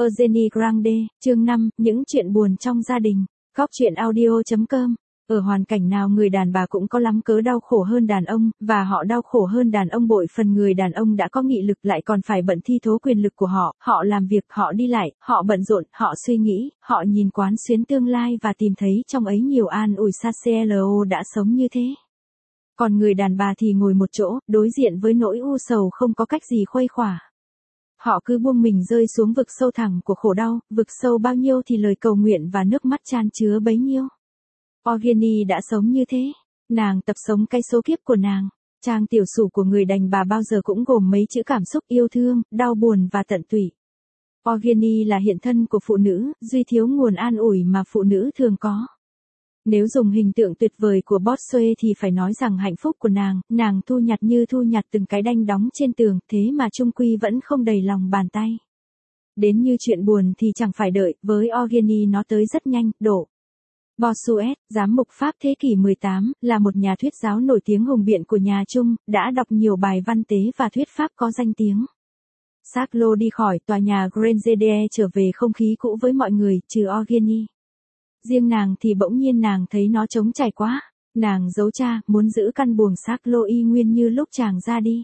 Eugenie Grande, chương 5, những chuyện buồn trong gia đình. Góc truyện audio.com. Ở hoàn cảnh nào người đàn bà cũng có lắm cớ đau khổ hơn đàn ông, và họ đau khổ hơn đàn ông bội phần người đàn ông đã có nghị lực lại còn phải bận thi thố quyền lực của họ làm việc, họ đi lại, họ bận rộn, họ suy nghĩ, họ nhìn quán xuyến tương lai và tìm thấy trong ấy nhiều an ủi Saclo đã sống như thế. Còn người đàn bà thì ngồi một chỗ, đối diện với nỗi u sầu không có cách gì khuây khỏa. Họ cứ buông mình rơi xuống vực sâu thẳm của khổ đau, vực sâu bao nhiêu thì lời cầu nguyện và nước mắt chan chứa bấy nhiêu. Eugenie đã sống như thế. Nàng tập sống cái số kiếp của nàng. Trang tiểu sử của người đàn bà bao giờ cũng gồm mấy chữ cảm xúc yêu thương, đau buồn và tận tụy. Eugenie là hiện thân của phụ nữ, duy thiếu nguồn an ủi mà phụ nữ thường có. Nếu dùng hình tượng tuyệt vời của Bossuet thì phải nói rằng hạnh phúc của nàng thu nhặt từng cái đanh đóng trên tường, thế mà chung quy vẫn không đầy lòng bàn tay. Đến như chuyện buồn thì chẳng phải đợi, với Eugenie nó tới rất nhanh, đổ. Bossuet, giám mục Pháp thế kỷ 18, là một nhà thuyết giáo nổi tiếng hùng biện của nhà Trung, đã đọc nhiều bài văn tế và thuyết pháp có danh tiếng. Saclo đi khỏi tòa nhà Grenadier trở về không khí cũ với mọi người, trừ Eugenie. Riêng nàng thì bỗng nhiên nàng thấy nó trống trải quá. Nàng giấu cha, muốn giữ căn buồng Saclo y nguyên như lúc chàng ra đi.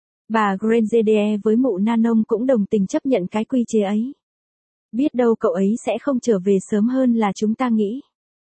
Bà Grenadier với mụ Nanon cũng đồng tình chấp nhận cái quy chế ấy. Biết đâu cậu ấy sẽ không trở về sớm hơn là chúng ta nghĩ.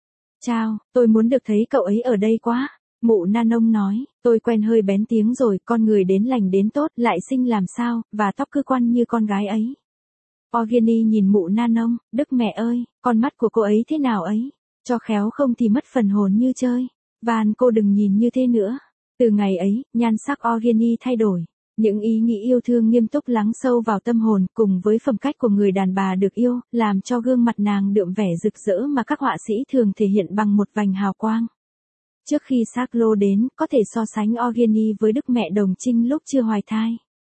Chao, tôi muốn được thấy cậu ấy ở đây quá. Mụ Nanon nói, tôi quen hơi bén tiếng rồi, con người đến lành đến tốt, lại sinh làm sao, và tóc cứ quăn như con gái ấy. Eugenie nhìn mụ Nanon, Đức mẹ ơi, con mắt của cô ấy thế nào ấy, cho khéo không thì mất phần hồn như chơi. Van cô đừng nhìn như thế nữa. Từ ngày ấy, nhan sắc Eugenie thay đổi. Những ý nghĩ yêu thương nghiêm túc lắng sâu vào tâm hồn, cùng với phẩm cách của người đàn bà được yêu, làm cho gương mặt nàng đượm vẻ rực rỡ mà các họa sĩ thường thể hiện bằng một vành hào quang. Trước khi Saclo đến, có thể so sánh Eugenie với Đức mẹ Đồng Trinh lúc chưa hoài thai.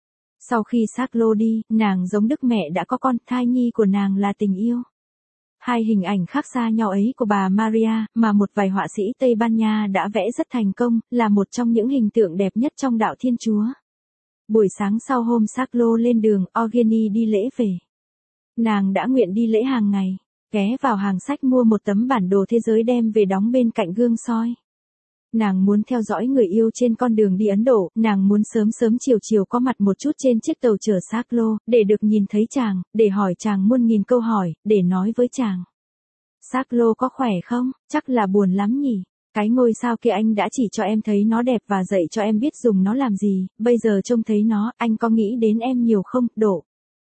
Sau khi Saclo đi, nàng giống Đức mẹ đã có con, thai nhi của nàng là tình yêu. Hai hình ảnh khác xa nhau ấy của bà Maria, mà một vài họa sĩ Tây Ban Nha đã vẽ rất thành công, là một trong những hình tượng đẹp nhất trong đạo Thiên Chúa. Buổi sáng sau hôm Saclo lên đường, Eugenie đi lễ về. Nàng đã nguyện đi lễ hàng ngày, ghé vào hàng sách mua một tấm bản đồ thế giới đem về đóng bên cạnh gương soi. Nàng muốn theo dõi người yêu trên con đường đi Ấn Độ, nàng muốn sớm chiều có mặt một chút trên chiếc tàu chở Saclo, để được nhìn thấy chàng, để hỏi chàng muôn nghìn câu hỏi, để nói với chàng. Saclo có khỏe không? Chắc là buồn lắm nhỉ? Cái ngôi sao kia anh đã chỉ cho em thấy nó đẹp và dạy cho em biết dùng nó làm gì, bây giờ trông thấy nó, anh có nghĩ đến em nhiều không? Đổ.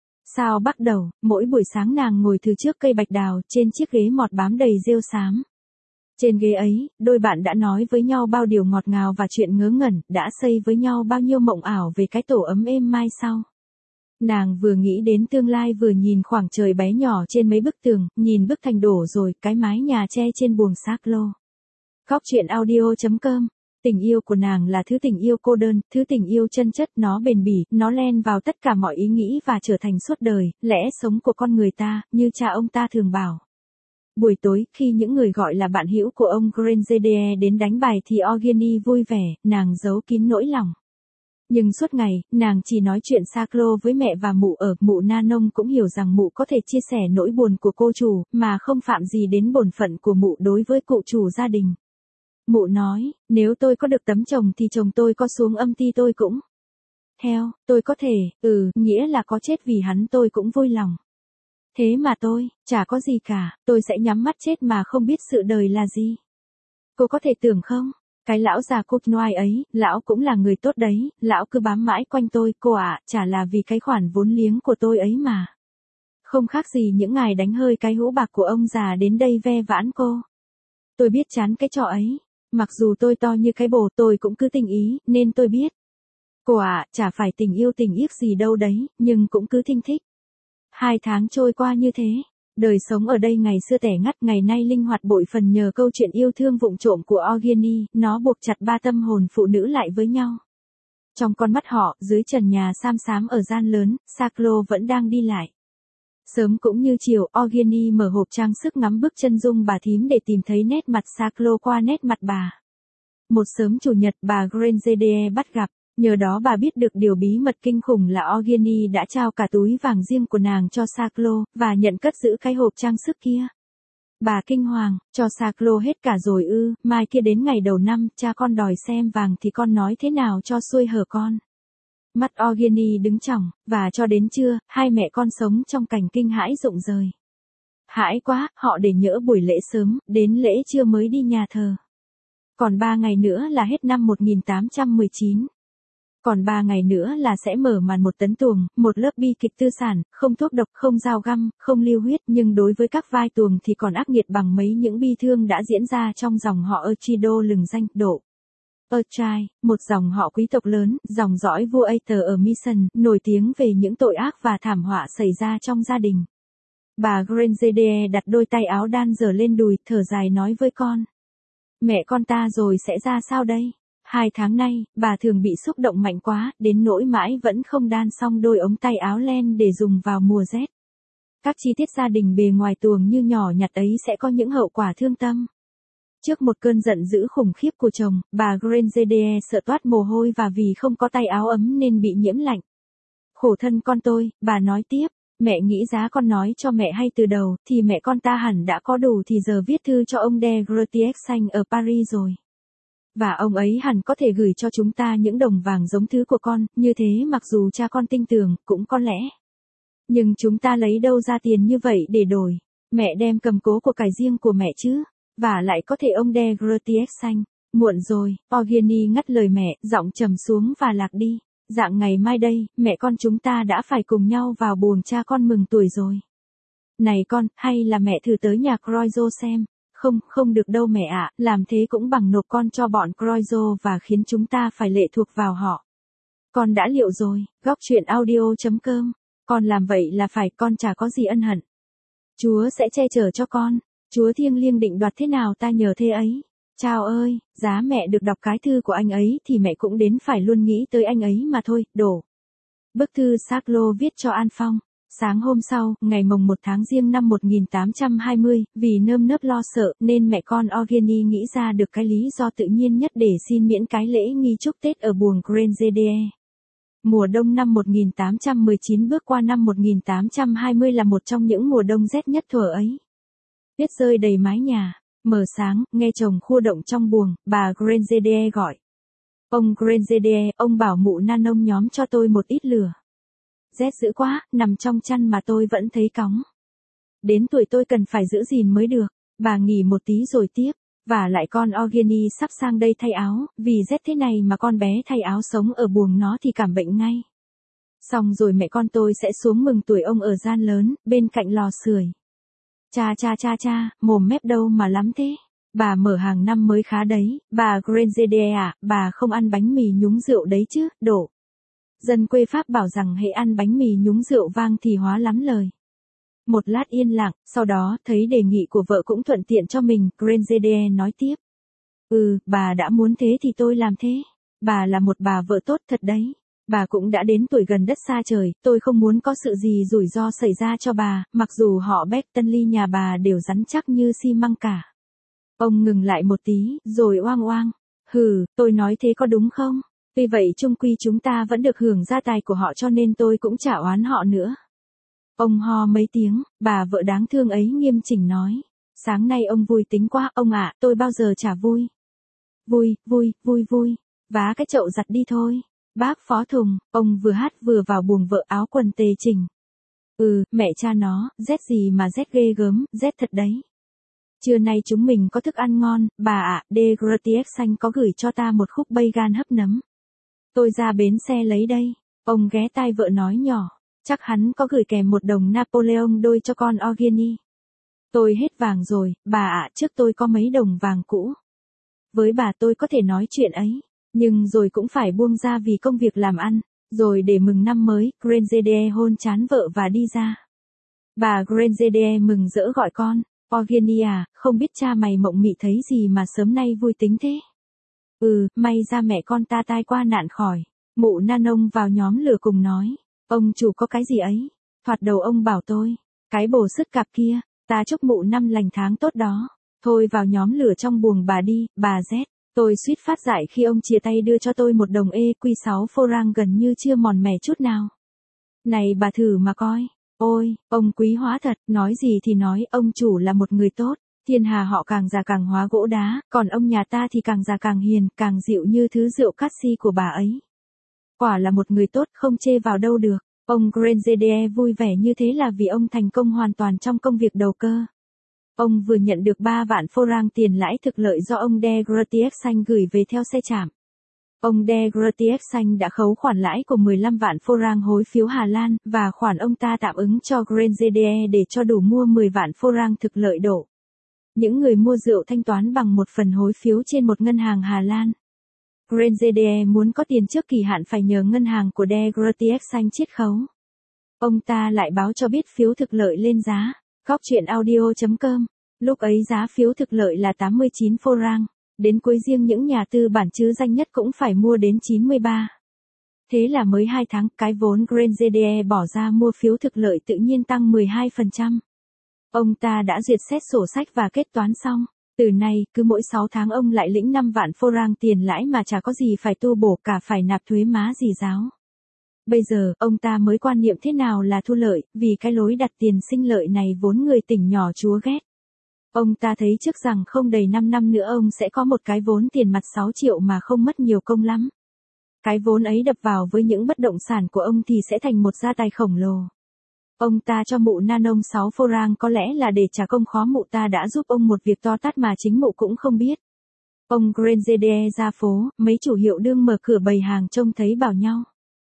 Sao bắt đầu, mỗi buổi sáng nàng ngồi từ trước cây bạch đào, trên chiếc ghế mọt bám đầy rêu xám. Trên ghế ấy, đôi bạn đã nói với nhau bao điều ngọt ngào và chuyện ngớ ngẩn, đã xây với nhau bao nhiêu mộng ảo về cái tổ ấm êm mai sau. Nàng vừa nghĩ đến tương lai vừa nhìn khoảng trời bé nhỏ trên mấy bức tường, nhìn bức thành đổ rồi, cái mái nhà tre trên buồng Saclo. Góc truyện audio.com. Tình yêu của nàng là thứ tình yêu cô đơn, thứ tình yêu chân chất, nó bền bỉ, nó len vào tất cả mọi ý nghĩ và trở thành suốt đời, lẽ sống của con người ta, như cha ông ta thường bảo. Buổi tối, khi những người gọi là bạn hữu của ông Grenadier đến đánh bài thì Eugenie vui vẻ, nàng giấu kín nỗi lòng. Nhưng suốt ngày, nàng chỉ nói chuyện Saclo với mẹ và mụ Nanon cũng hiểu rằng mụ có thể chia sẻ nỗi buồn của cô chủ, mà không phạm gì đến bổn phận của mụ đối với cụ chủ gia đình. Mụ nói, nếu tôi có được tấm chồng thì chồng tôi có xuống âm ty tôi cũng theo, tôi có thể, nghĩa là có chết vì hắn tôi cũng vui lòng. Thế mà tôi, chả có gì cả, tôi sẽ nhắm mắt chết mà không biết sự đời là gì. Cô có thể tưởng không? Cái lão già Cournoy ấy, lão cũng là người tốt đấy, lão cứ bám mãi quanh tôi, cô ạ, chả là vì cái khoản vốn liếng của tôi ấy mà. Không khác gì những ngài đánh hơi cái hũ bạc của ông già đến đây ve vãn cô. Tôi biết chán cái trò ấy, mặc dù tôi to như cái bồ tôi cũng cứ tình ý, nên tôi biết. Cô ạ, chả phải tình yêu tình yếc gì đâu đấy, nhưng cũng cứ thinh thích. 2 tháng trôi qua như thế. Đời sống ở đây ngày xưa tẻ ngắt, ngày nay linh hoạt bội phần nhờ câu chuyện yêu thương vụng trộm của Eugenie, nó buộc chặt ba tâm hồn phụ nữ lại với nhau. Trong con mắt họ, dưới trần nhà xám xám ở gian lớn, Saclo vẫn đang đi lại. Sớm cũng như chiều, Eugenie mở hộp trang sức ngắm bức chân dung bà thím để tìm thấy nét mặt Saclo qua nét mặt bà. Một sớm chủ nhật, bà Grenadier bắt gặp. Nhờ đó bà biết được điều bí mật kinh khủng là Eugenie đã trao cả túi vàng riêng của nàng cho Saclo, và nhận cất giữ cái hộp trang sức kia. Bà kinh hoàng, cho Saclo hết cả rồi ư, mai kia đến ngày đầu năm, cha con đòi xem vàng thì con nói thế nào cho xuôi hở con. Mắt Eugenie đứng tròng, và cho đến trưa, hai mẹ con sống trong cảnh kinh hãi rụng rời. Hãi quá, họ để nhỡ buổi lễ sớm, đến lễ trưa mới đi nhà thờ. Còn 3 ngày nữa là hết năm 1819. Còn 3 ngày nữa là sẽ mở màn một tấn tuồng, một lớp bi kịch tư sản, không thuốc độc, không dao găm, không lưu huyết, nhưng đối với các vai tuồng thì còn ác nghiệt bằng mấy những bi thương đã diễn ra trong dòng họ Echido lừng danh, độ. Erchai, một dòng họ quý tộc lớn, dòng dõi vua Aether ở Myson, nổi tiếng về những tội ác và thảm họa xảy ra trong gia đình. Bà Grangede đặt đôi tay áo đan dở lên đùi, thở dài nói với con. Mẹ con ta rồi sẽ ra sao đây? 2 tháng nay, bà thường bị xúc động mạnh quá, đến nỗi mãi vẫn không đan xong đôi ống tay áo len để dùng vào mùa rét. Các chi tiết gia đình bề ngoài tuồng như nhỏ nhặt ấy sẽ có những hậu quả thương tâm. Trước một cơn giận dữ khủng khiếp của chồng, bà Grangede sợ toát mồ hôi và vì không có tay áo ấm nên bị nhiễm lạnh. Khổ thân con tôi, bà nói tiếp. Mẹ nghĩ giá con nói cho mẹ hay từ đầu, thì mẹ con ta hẳn đã có đủ thì giờ viết thư cho ông de Grotiexanh ở Paris rồi. Và ông ấy hẳn có thể gửi cho chúng ta những đồng vàng giống thứ của con, như thế mặc dù cha con tin tưởng, cũng có lẽ. Nhưng chúng ta lấy đâu ra tiền như vậy để đổi? Mẹ đem cầm cố của cải riêng của mẹ chứ? Và lại có thể ông de Grotiexanh. Muộn rồi, Eugenie ngắt lời mẹ, giọng trầm xuống và lạc đi. Dạng ngày mai đây, mẹ con chúng ta đã phải cùng nhau vào buồng cha con mừng tuổi rồi. Này con, hay là mẹ thử tới nhà Croizo xem. Không được đâu mẹ ạ, làm thế cũng bằng nộp con cho bọn Croizo và khiến chúng ta phải lệ thuộc vào họ. Con đã liệu rồi, góc chuyện audio.com. Con làm vậy là phải, con chả có gì ân hận. Chúa sẽ che chở cho con. Chúa thiêng liêng định đoạt thế nào ta nhờ thế ấy. Chao ơi, giá mẹ được đọc cái thư của anh ấy thì mẹ cũng đến phải luôn nghĩ tới anh ấy mà thôi, đổ. Bức thư Saclo viết cho An Phong. Sáng hôm sau, ngày mồng 1 tháng Giêng năm 1820, vì nơm nớp lo sợ nên mẹ con Eugenie nghĩ ra được cái lý do tự nhiên nhất để xin miễn cái lễ nghi chúc Tết ở buồng Grangede. Mùa đông năm 1819 bước qua năm 1820 là một trong những mùa đông rét nhất thuở ấy. Tuyết rơi đầy mái nhà. Mờ sáng, nghe chồng khua động trong buồng, bà Grangede gọi. Ông Grangede, ông bảo mụ Nanon nhóm cho tôi một ít lửa. Rét dữ quá, nằm trong chăn mà tôi vẫn thấy cóng. Đến tuổi tôi cần phải giữ gìn mới được. Bà nghỉ một tí rồi tiếp. Và lại con Eugenie sắp sang đây thay áo, vì rét thế này mà con bé thay áo sống ở buồng nó thì cảm bệnh ngay. Xong rồi mẹ con tôi sẽ xuống mừng tuổi ông ở gian lớn, bên cạnh lò sưởi. Cha, mồm mép đâu mà lắm thế. Bà mở hàng năm mới khá đấy, bà Grangede à, bà không ăn bánh mì nhúng rượu đấy chứ, đổ. Dân quê Pháp bảo rằng hễ ăn bánh mì nhúng rượu vang thì hóa lắm lời. Một lát yên lặng, sau đó thấy đề nghị của vợ cũng thuận tiện cho mình, Grangede nói tiếp. Bà đã muốn thế thì tôi làm thế. Bà là một bà vợ tốt thật đấy. Bà cũng đã đến tuổi gần đất xa trời, tôi không muốn có sự gì rủi ro xảy ra cho bà, mặc dù họ Beckenly nhà bà đều rắn chắc như xi măng cả. Ông ngừng lại một tí, rồi oang oang. Tôi nói thế có đúng không? Tuy vậy chung quy chúng ta vẫn được hưởng gia tài của họ cho nên tôi cũng chả oán họ nữa. Ông ho mấy tiếng, bà vợ đáng thương ấy nghiêm chỉnh nói. Sáng nay ông vui tính quá, ông ạ, tôi bao giờ chả vui. Vui. Vá cái chậu giặt đi thôi. Bác Phó Thùng, ông vừa hát vừa vào buồng vợ áo quần tề chỉnh. Mẹ cha nó, rét gì mà rét ghê gớm, rét thật đấy. Trưa nay chúng mình có thức ăn ngon, bà ạ, de Grotiexanh có gửi cho ta một khúc bacon hấp nấm. Tôi ra bến xe lấy đây. Ông ghé tai vợ nói nhỏ, chắc hắn có gửi kèm một đồng Napoleon đôi cho con Eugenie. Tôi hết vàng rồi, bà ạ, trước tôi có mấy đồng vàng cũ. Với bà tôi có thể nói chuyện ấy. Nhưng rồi cũng phải buông ra vì công việc làm ăn, rồi để mừng năm mới, Grangede hôn chán vợ và đi ra. Bà Grangede mừng rỡ gọi con, Eugenie à, không biết cha mày mộng mị thấy gì mà sớm nay vui tính thế. May ra mẹ con ta tai qua nạn khỏi. Mụ Nanon vào nhóm lửa cùng nói, ông chủ có cái gì ấy, thoạt đầu ông bảo tôi, cái bồ sứt cặp kia, ta chúc mụ năm lành tháng tốt đó. Thôi vào nhóm lửa trong buồng bà đi, bà Z. Tôi suýt phát dại khi ông chia tay đưa cho tôi một đồng EQ6 franc gần như chưa mòn mẻ chút nào. Này bà thử mà coi. Ôi, ông quý hóa thật, nói gì thì nói, ông chủ là một người tốt. Thiên hà họ càng già càng hóa gỗ đá, còn ông nhà ta thì càng già càng hiền, càng dịu như thứ rượu cassi của bà ấy. Quả là một người tốt, không chê vào đâu được. Ông Grenzede vui vẻ như thế là vì ông thành công hoàn toàn trong công việc đầu cơ. Ông vừa nhận được 3 vạn franc tiền lãi thực lợi do ông De Grootieksanh gửi về theo xe chạm. Ông De Grootieksanh đã khấu khoản lãi của 15 vạn franc hối phiếu Hà Lan, và khoản ông ta tạm ứng cho Grenzede để cho đủ mua 10 vạn franc thực lợi đổ. Những người mua rượu thanh toán bằng một phần hối phiếu trên một ngân hàng Hà Lan. Grenzede muốn có tiền trước kỳ hạn phải nhờ ngân hàng của De Grootieksanh chiết khấu. Ông ta lại báo cho biết phiếu thực lợi lên giá. Góc chuyện audio.com. Lúc ấy giá phiếu thực lợi là 89 franc. Đến cuối riêng những nhà tư bản chứ danh nhất cũng phải mua đến 93. Thế là mới 2 tháng, cái vốn Grenzede bỏ ra mua phiếu thực lợi tự nhiên tăng 12%. Ông ta đã duyệt xét sổ sách và kết toán xong. Từ nay, cứ mỗi 6 tháng ông lại lĩnh 5 vạn franc tiền lãi mà chả có gì phải tu bổ cả phải nạp thuế má gì giáo. Bây giờ, ông ta mới quan niệm thế nào là thu lợi, vì cái lối đặt tiền sinh lợi này vốn người tỉnh nhỏ chúa ghét. Ông ta thấy trước rằng không đầy 5 năm nữa ông sẽ có một cái vốn tiền mặt 6 triệu mà không mất nhiều công lắm. Cái vốn ấy đập vào với những bất động sản của ông thì sẽ thành một gia tài khổng lồ. Ông ta cho mụ Nanon 6 franc có lẽ là để trả công khó mụ ta đã giúp ông một việc to tát mà chính mụ cũng không biết. Ông Grenzede ra phố, mấy chủ hiệu đương mở cửa bày hàng trông thấy bảo nhau.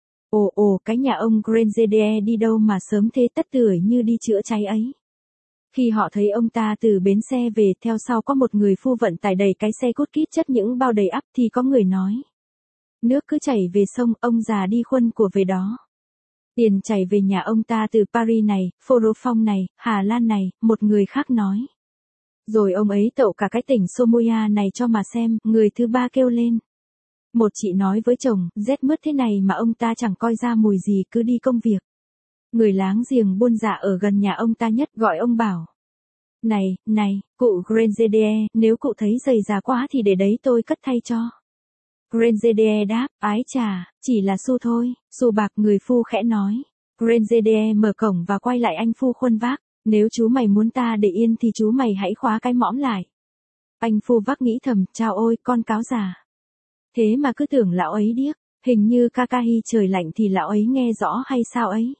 Ồ, cái nhà ông Grenzede đi đâu mà sớm thế, tất tưởi như đi chữa cháy ấy. Khi họ thấy ông ta từ bến xe về, theo sau có một người phu vận tải đầy cái xe cút kít chất những bao đầy ắp, thì có người nói. Nước cứ chảy về sông, ông già đi khuân của về đó. Tiền chảy về nhà ông ta từ Paris này, Phorofong này, Hà Lan này, một người khác nói. Rồi ông ấy tậu cả cái tỉnh Somoya này cho mà xem, người thứ ba kêu lên. Một chị nói với chồng, rét mướt thế này mà ông ta chẳng coi ra mùi gì, cứ đi công việc. Người láng giềng buôn dạ ở gần nhà ông ta nhất gọi ông bảo. Này, cụ Grenzede, nếu cụ thấy dày già quá thì để đấy tôi cất thay cho. Grenzede đáp, ái chà, chỉ là xu thôi, xu bạc, người phu khẽ nói. Grenzede mở cổng và quay lại anh phu khuân vác, nếu chú mày muốn ta để yên thì chú mày hãy khóa cái mõm lại. Anh phu vác nghĩ thầm, chao ôi, con cáo già. Thế mà cứ tưởng lão ấy điếc, hình như Kakahi trời lạnh thì lão ấy nghe rõ hay sao ấy.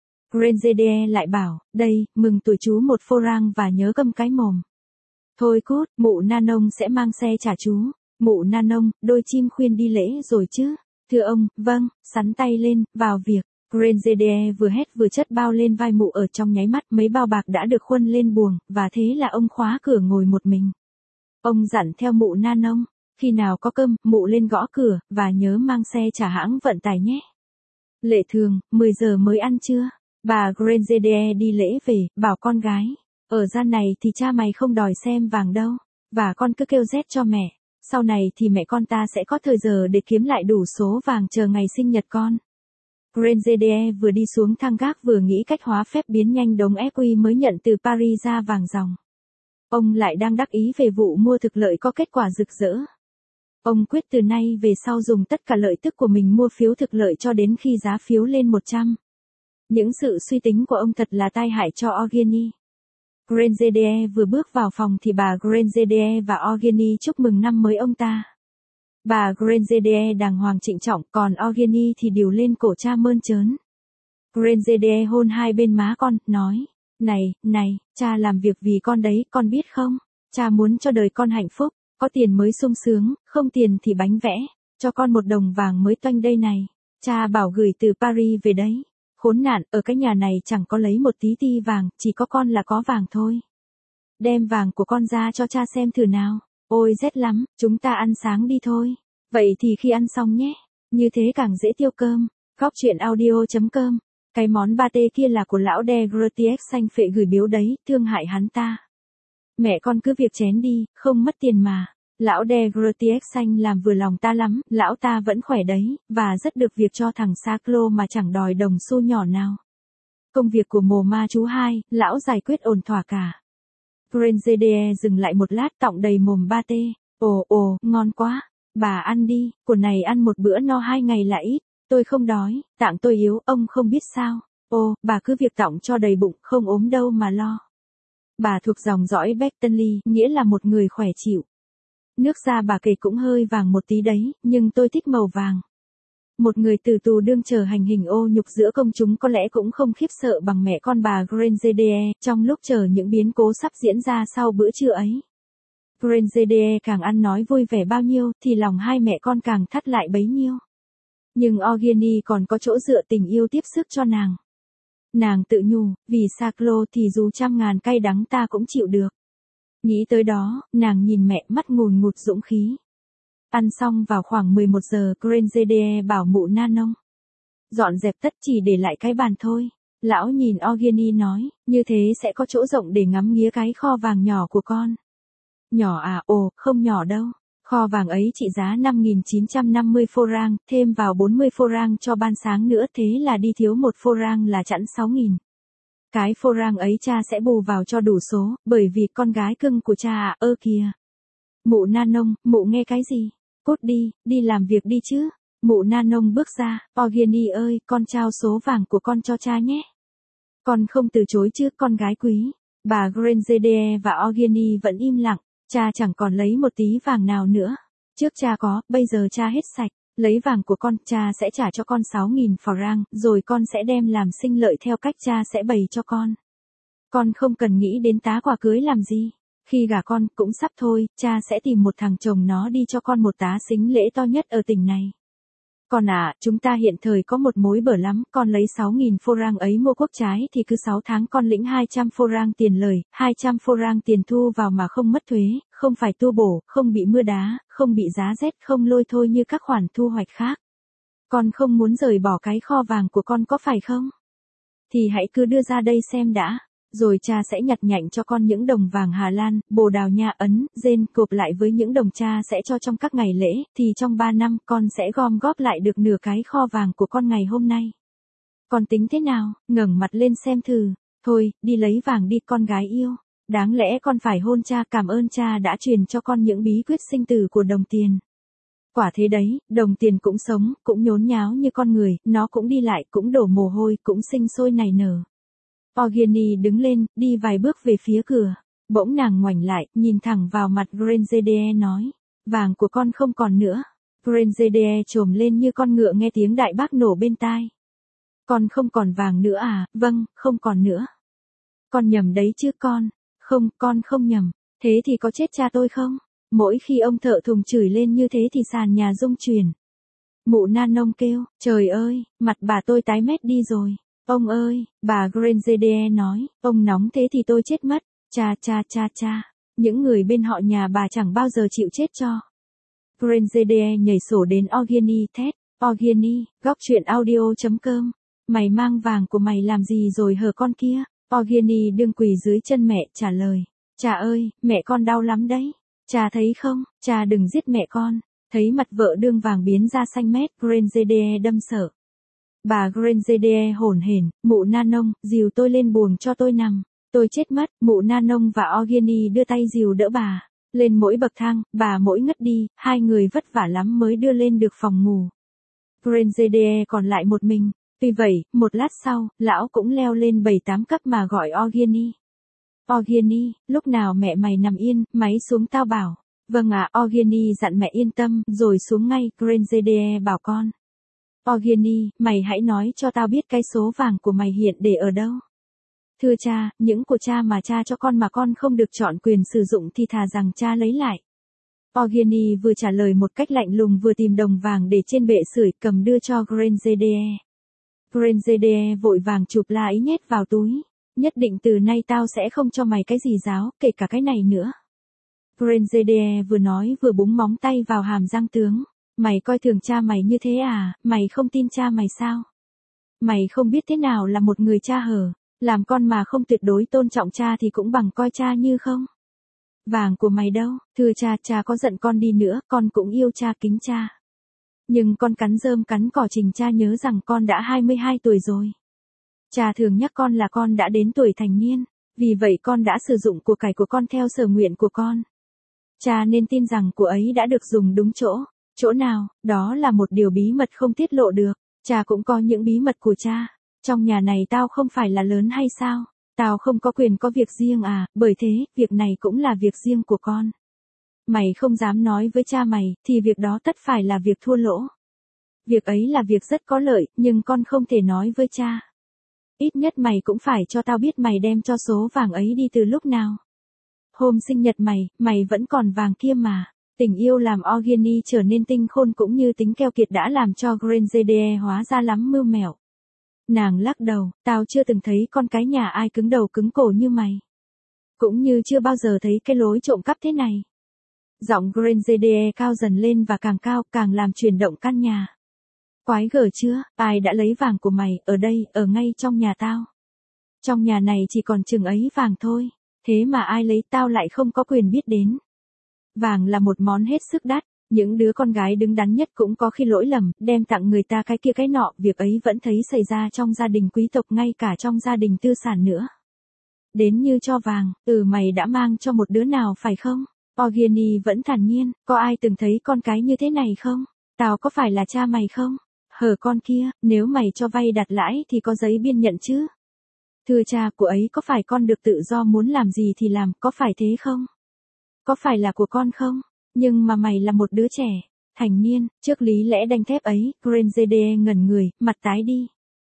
Grenzede lại bảo, đây, mừng tuổi chú một franc và nhớ găm cái mồm. Thôi cút, mụ Nanon sẽ mang xe trả chú. Mụ Nanon, đôi chim khuyên đi lễ rồi chứ. Thưa ông, vâng, sắn tay lên, vào việc. Grenzede vừa hét vừa chất bao lên vai mụ, ở trong nháy mắt mấy bao bạc đã được khuân lên buồng, và thế là ông khóa cửa ngồi một mình. Ông dặn theo mụ Nanon, khi nào có cơm, mụ lên gõ cửa, và nhớ mang xe trả hãng vận tải nhé. Lệ thường, 10 giờ mới ăn trưa. Bà Grenzede đi lễ về, bảo con gái, ở gian này thì cha mày không đòi xem vàng đâu, và con cứ kêu rét cho mẹ, sau này thì mẹ con ta sẽ có thời giờ để kiếm lại đủ số vàng chờ ngày sinh nhật con. Grenzede vừa đi xuống thang gác vừa nghĩ cách hóa phép biến nhanh đống EQ mới nhận từ Paris ra vàng ròng. Ông lại đang đắc ý về vụ mua thực lợi có kết quả rực rỡ. Ông quyết từ nay về sau dùng tất cả lợi tức của mình mua phiếu thực lợi cho đến khi giá phiếu lên 100. Những sự suy tính của ông thật là tai hại cho Eugenie. Grenzede vừa bước vào phòng thì bà Grenzede và Eugenie chúc mừng năm mới ông ta. Bà Grenzede đàng hoàng trịnh trọng, còn Eugenie thì điều lên cổ cha mơn trớn. Grenzede hôn hai bên má con, nói, này, cha làm việc vì con đấy, con biết không? Cha muốn cho đời con hạnh phúc, có tiền mới sung sướng, không tiền thì bánh vẽ, cho con một đồng vàng mới toanh đây này. Cha bảo gửi từ Paris về đấy. Khốn nạn, ở cái nhà này chẳng có lấy một tí ti vàng, chỉ có con là có vàng thôi. Đem vàng của con ra cho cha xem thử nào. Ôi rét lắm, chúng ta ăn sáng đi thôi. Vậy thì khi ăn xong nhé. Như thế càng dễ tiêu cơm. Góc chuyện audio.com. Cái món pate kia là của lão De Grootieksanh phệ gửi biếu đấy, thương hại hắn ta. Mẹ con cứ việc chén đi, không mất tiền mà. Lão De Grootieksanh làm vừa lòng ta lắm, lão ta vẫn khỏe đấy, và rất được việc cho thằng Saclo mà chẳng đòi đồng xu nhỏ nào. Công việc của mồ ma chú hai, lão giải quyết ổn thỏa cả. Grenzede dừng lại một lát tọng đầy mồm pate. Ồ, ngon quá. Bà ăn đi, của này ăn một bữa no 2 ngày là ít. Tôi không đói, tạng tôi yếu, ông không biết sao. Bà cứ việc tọng cho đầy bụng, không ốm đâu mà lo. Bà thuộc dòng dõi Bectonly, nghĩa là một người khỏe chịu. Nước da bà kể cũng hơi vàng một tí đấy, nhưng tôi thích màu vàng. Một người từ tù đương chờ hành hình ô nhục giữa công chúng có lẽ cũng không khiếp sợ bằng mẹ con bà Grenzede, trong lúc chờ những biến cố sắp diễn ra sau bữa trưa ấy. Grenzede càng ăn nói vui vẻ bao nhiêu, thì lòng hai mẹ con càng thắt lại bấy nhiêu. Nhưng Eugenie còn có chỗ dựa tình yêu tiếp sức cho nàng. Nàng tự nhủ, vì Saclo thì dù trăm ngàn cay đắng ta cũng chịu được. Nghĩ tới đó, nàng nhìn mẹ mắt ngùn ngụt dũng khí. Ăn xong vào khoảng 11 giờ, Grenzede bảo mụ Nanon dọn dẹp tất chỉ để lại cái bàn thôi. Lão nhìn Eugenie nói, như thế sẽ có chỗ rộng để ngắm nghía cái kho vàng nhỏ của con. Nhỏ à? Không nhỏ đâu. Kho vàng ấy trị giá 5.950 forang, thêm vào 40 forang cho ban sáng nữa, thế là đi thiếu một forang là chẵn 6.000. Cái forang ấy cha sẽ bù vào cho đủ số, bởi vì con gái cưng của cha à, kìa. Mụ Nanon, mụ nghe cái gì? Cút đi làm việc đi chứ. Mụ Nanon bước ra, Eugenie ơi, con trao số vàng của con cho cha nhé. Con không từ chối chứ, con gái quý. Bà Grenzede và Eugenie vẫn im lặng, cha chẳng còn lấy một tí vàng nào nữa. Trước cha có, bây giờ cha hết sạch. Lấy vàng của con, cha sẽ trả cho con 6.000 franc, rồi con sẽ đem làm sinh lợi theo cách cha sẽ bày cho con. Con không cần nghĩ đến tá quà cưới làm gì. Khi gả con, cũng sắp thôi, cha sẽ tìm một thằng chồng nó đi cho con một tá sính lễ to nhất ở tỉnh này. Con à, chúng ta hiện thời có một mối bở lắm, con lấy 6.000 forang ấy mua quốc trái thì cứ 6 tháng con lĩnh 200 forang tiền lời, 200 forang tiền thu vào mà không mất thuế, không phải tu bổ, không bị mưa đá, không bị giá rét, không lôi thôi như các khoản thu hoạch khác. Con không muốn rời bỏ cái kho vàng của con có phải không? Thì hãy cứ đưa ra đây xem đã. Rồi cha sẽ nhặt nhạnh cho con những đồng vàng Hà Lan, Bồ Đào Nha, Ấn, Gen gộp lại với những đồng cha sẽ cho trong các ngày lễ, thì trong 3 năm con sẽ gom góp lại được nửa cái kho vàng của con ngày hôm nay. Con tính thế nào? Ngẩng mặt lên xem thử. Thôi, đi lấy vàng đi con gái yêu. Đáng lẽ con phải hôn cha, cảm ơn cha đã truyền cho con những bí quyết sinh tử của đồng tiền. Quả thế đấy, đồng tiền cũng sống, cũng nhốn nháo như con người, nó cũng đi lại, cũng đổ mồ hôi, cũng sinh sôi nảy nở. Eugenie đứng lên, đi vài bước về phía cửa. Bỗng nàng ngoảnh lại, nhìn thẳng vào mặt Grenzede nói. Vàng của con không còn nữa. Grenzede trồm lên như con ngựa nghe tiếng đại bác nổ bên tai. Con không còn vàng nữa à? Vâng, không còn nữa. Con nhầm đấy chứ con. Không, con không nhầm. Thế thì có chết cha tôi không? Mỗi khi ông thợ thùng chửi lên như thế thì sàn nhà rung chuyển. Mụ Nanon kêu, trời ơi, mặt bà tôi tái mét đi rồi. Ông ơi, bà Grenzede nói, ông nóng thế thì tôi chết mất. Cha. Những người bên họ nhà bà chẳng bao giờ chịu chết cho. Grenzede nhảy sổ đến Eugenie thét. Eugenie, goctruyện.audio.com. Mày mang vàng của mày làm gì rồi hờ con kia? Eugenie đương quỳ dưới chân mẹ trả lời. Cha ơi, mẹ con đau lắm đấy. Cha thấy không, cha đừng giết mẹ con. Thấy mặt vợ đương vàng biến ra xanh mét, Grenzede đâm sợ. Bà Grenzede hổn hển, mụ Nanon, dìu tôi lên buồng cho tôi nằm. Tôi chết mất, mụ Nanon và Eugenie đưa tay dìu đỡ bà. Lên mỗi bậc thang, bà mỗi ngất đi, hai người vất vả lắm mới đưa lên được phòng ngủ. Grenzede còn lại một mình. Tuy vậy, một lát sau, lão cũng leo lên 7-8 cấp mà gọi Eugenie. Eugenie, lúc nào mẹ mày nằm yên, máy xuống tao bảo. Vâng ạ, Eugenie dặn mẹ yên tâm, rồi xuống ngay, Grenzede bảo con. Eugenie, mày hãy nói cho tao biết cái số vàng của mày hiện để ở đâu. Thưa cha, những của cha mà cha cho con mà con không được chọn quyền sử dụng thì thà rằng cha lấy lại. Eugenie vừa trả lời một cách lạnh lùng vừa tìm đồng vàng để trên bệ sưởi cầm đưa cho Grenzede. Grenzede vội vàng chụp la ấy nhét vào túi. Nhất định từ nay tao sẽ không cho mày cái gì giáo, kể cả cái này nữa. Grenzede vừa nói vừa búng móng tay vào hàm răng tướng. Mày coi thường cha mày như thế à, mày không tin cha mày sao? Mày không biết thế nào là một người cha hở, làm con mà không tuyệt đối tôn trọng cha thì cũng bằng coi cha như không. Vàng của mày đâu, thưa cha có giận con đi nữa, con cũng yêu cha kính cha. Nhưng con cắn rơm cắn cỏ trình cha nhớ rằng con đã 22 tuổi rồi. Cha thường nhắc con là con đã đến tuổi thành niên, vì vậy con đã sử dụng của cải của con theo sở nguyện của con. Cha nên tin rằng của ấy đã được dùng đúng chỗ. Chỗ nào, đó là một điều bí mật không tiết lộ được. Cha cũng có những bí mật của cha. Trong nhà này tao không phải là lớn hay sao? Tao không có quyền có việc riêng à, bởi thế, việc này cũng là việc riêng của con. Mày không dám nói với cha mày, thì việc đó tất phải là việc thua lỗ. Việc ấy là việc rất có lợi, nhưng con không thể nói với cha. Ít nhất mày cũng phải cho tao biết mày đem cho số vàng ấy đi từ lúc nào. Hôm sinh nhật mày vẫn còn vàng kia mà. Tình yêu làm Eugenie trở nên tinh khôn cũng như tính keo kiệt đã làm cho Granger hóa ra lắm mưu mẹo. Nàng lắc đầu, tao chưa từng thấy con cái nhà ai cứng đầu cứng cổ như mày. Cũng như chưa bao giờ thấy cái lối trộm cắp thế này. Giọng Granger cao dần lên và càng cao, càng làm chuyển động căn nhà. Quái gở chưa, ai đã lấy vàng của mày, ở đây, ở ngay trong nhà tao. Trong nhà này chỉ còn chừng ấy vàng thôi, thế mà ai lấy tao lại không có quyền biết đến. Vàng là một món hết sức đắt, những đứa con gái đứng đắn nhất cũng có khi lỗi lầm, đem tặng người ta cái kia cái nọ, việc ấy vẫn thấy xảy ra trong gia đình quý tộc ngay cả trong gia đình tư sản nữa. Đến như cho vàng, mày đã mang cho một đứa nào phải không? Eugenie vẫn thản nhiên, có ai từng thấy con cái như thế này không? Tao có phải là cha mày không? Hở con kia, nếu mày cho vay đặt lãi thì có giấy biên nhận chứ? Thưa cha, của ấy có phải con được tự do muốn làm gì thì làm, có phải thế không? Có phải là của con không? Nhưng mà mày là một đứa trẻ, thành niên, trước lý lẽ đanh thép ấy, Granger ngẩn người, mặt tái đi.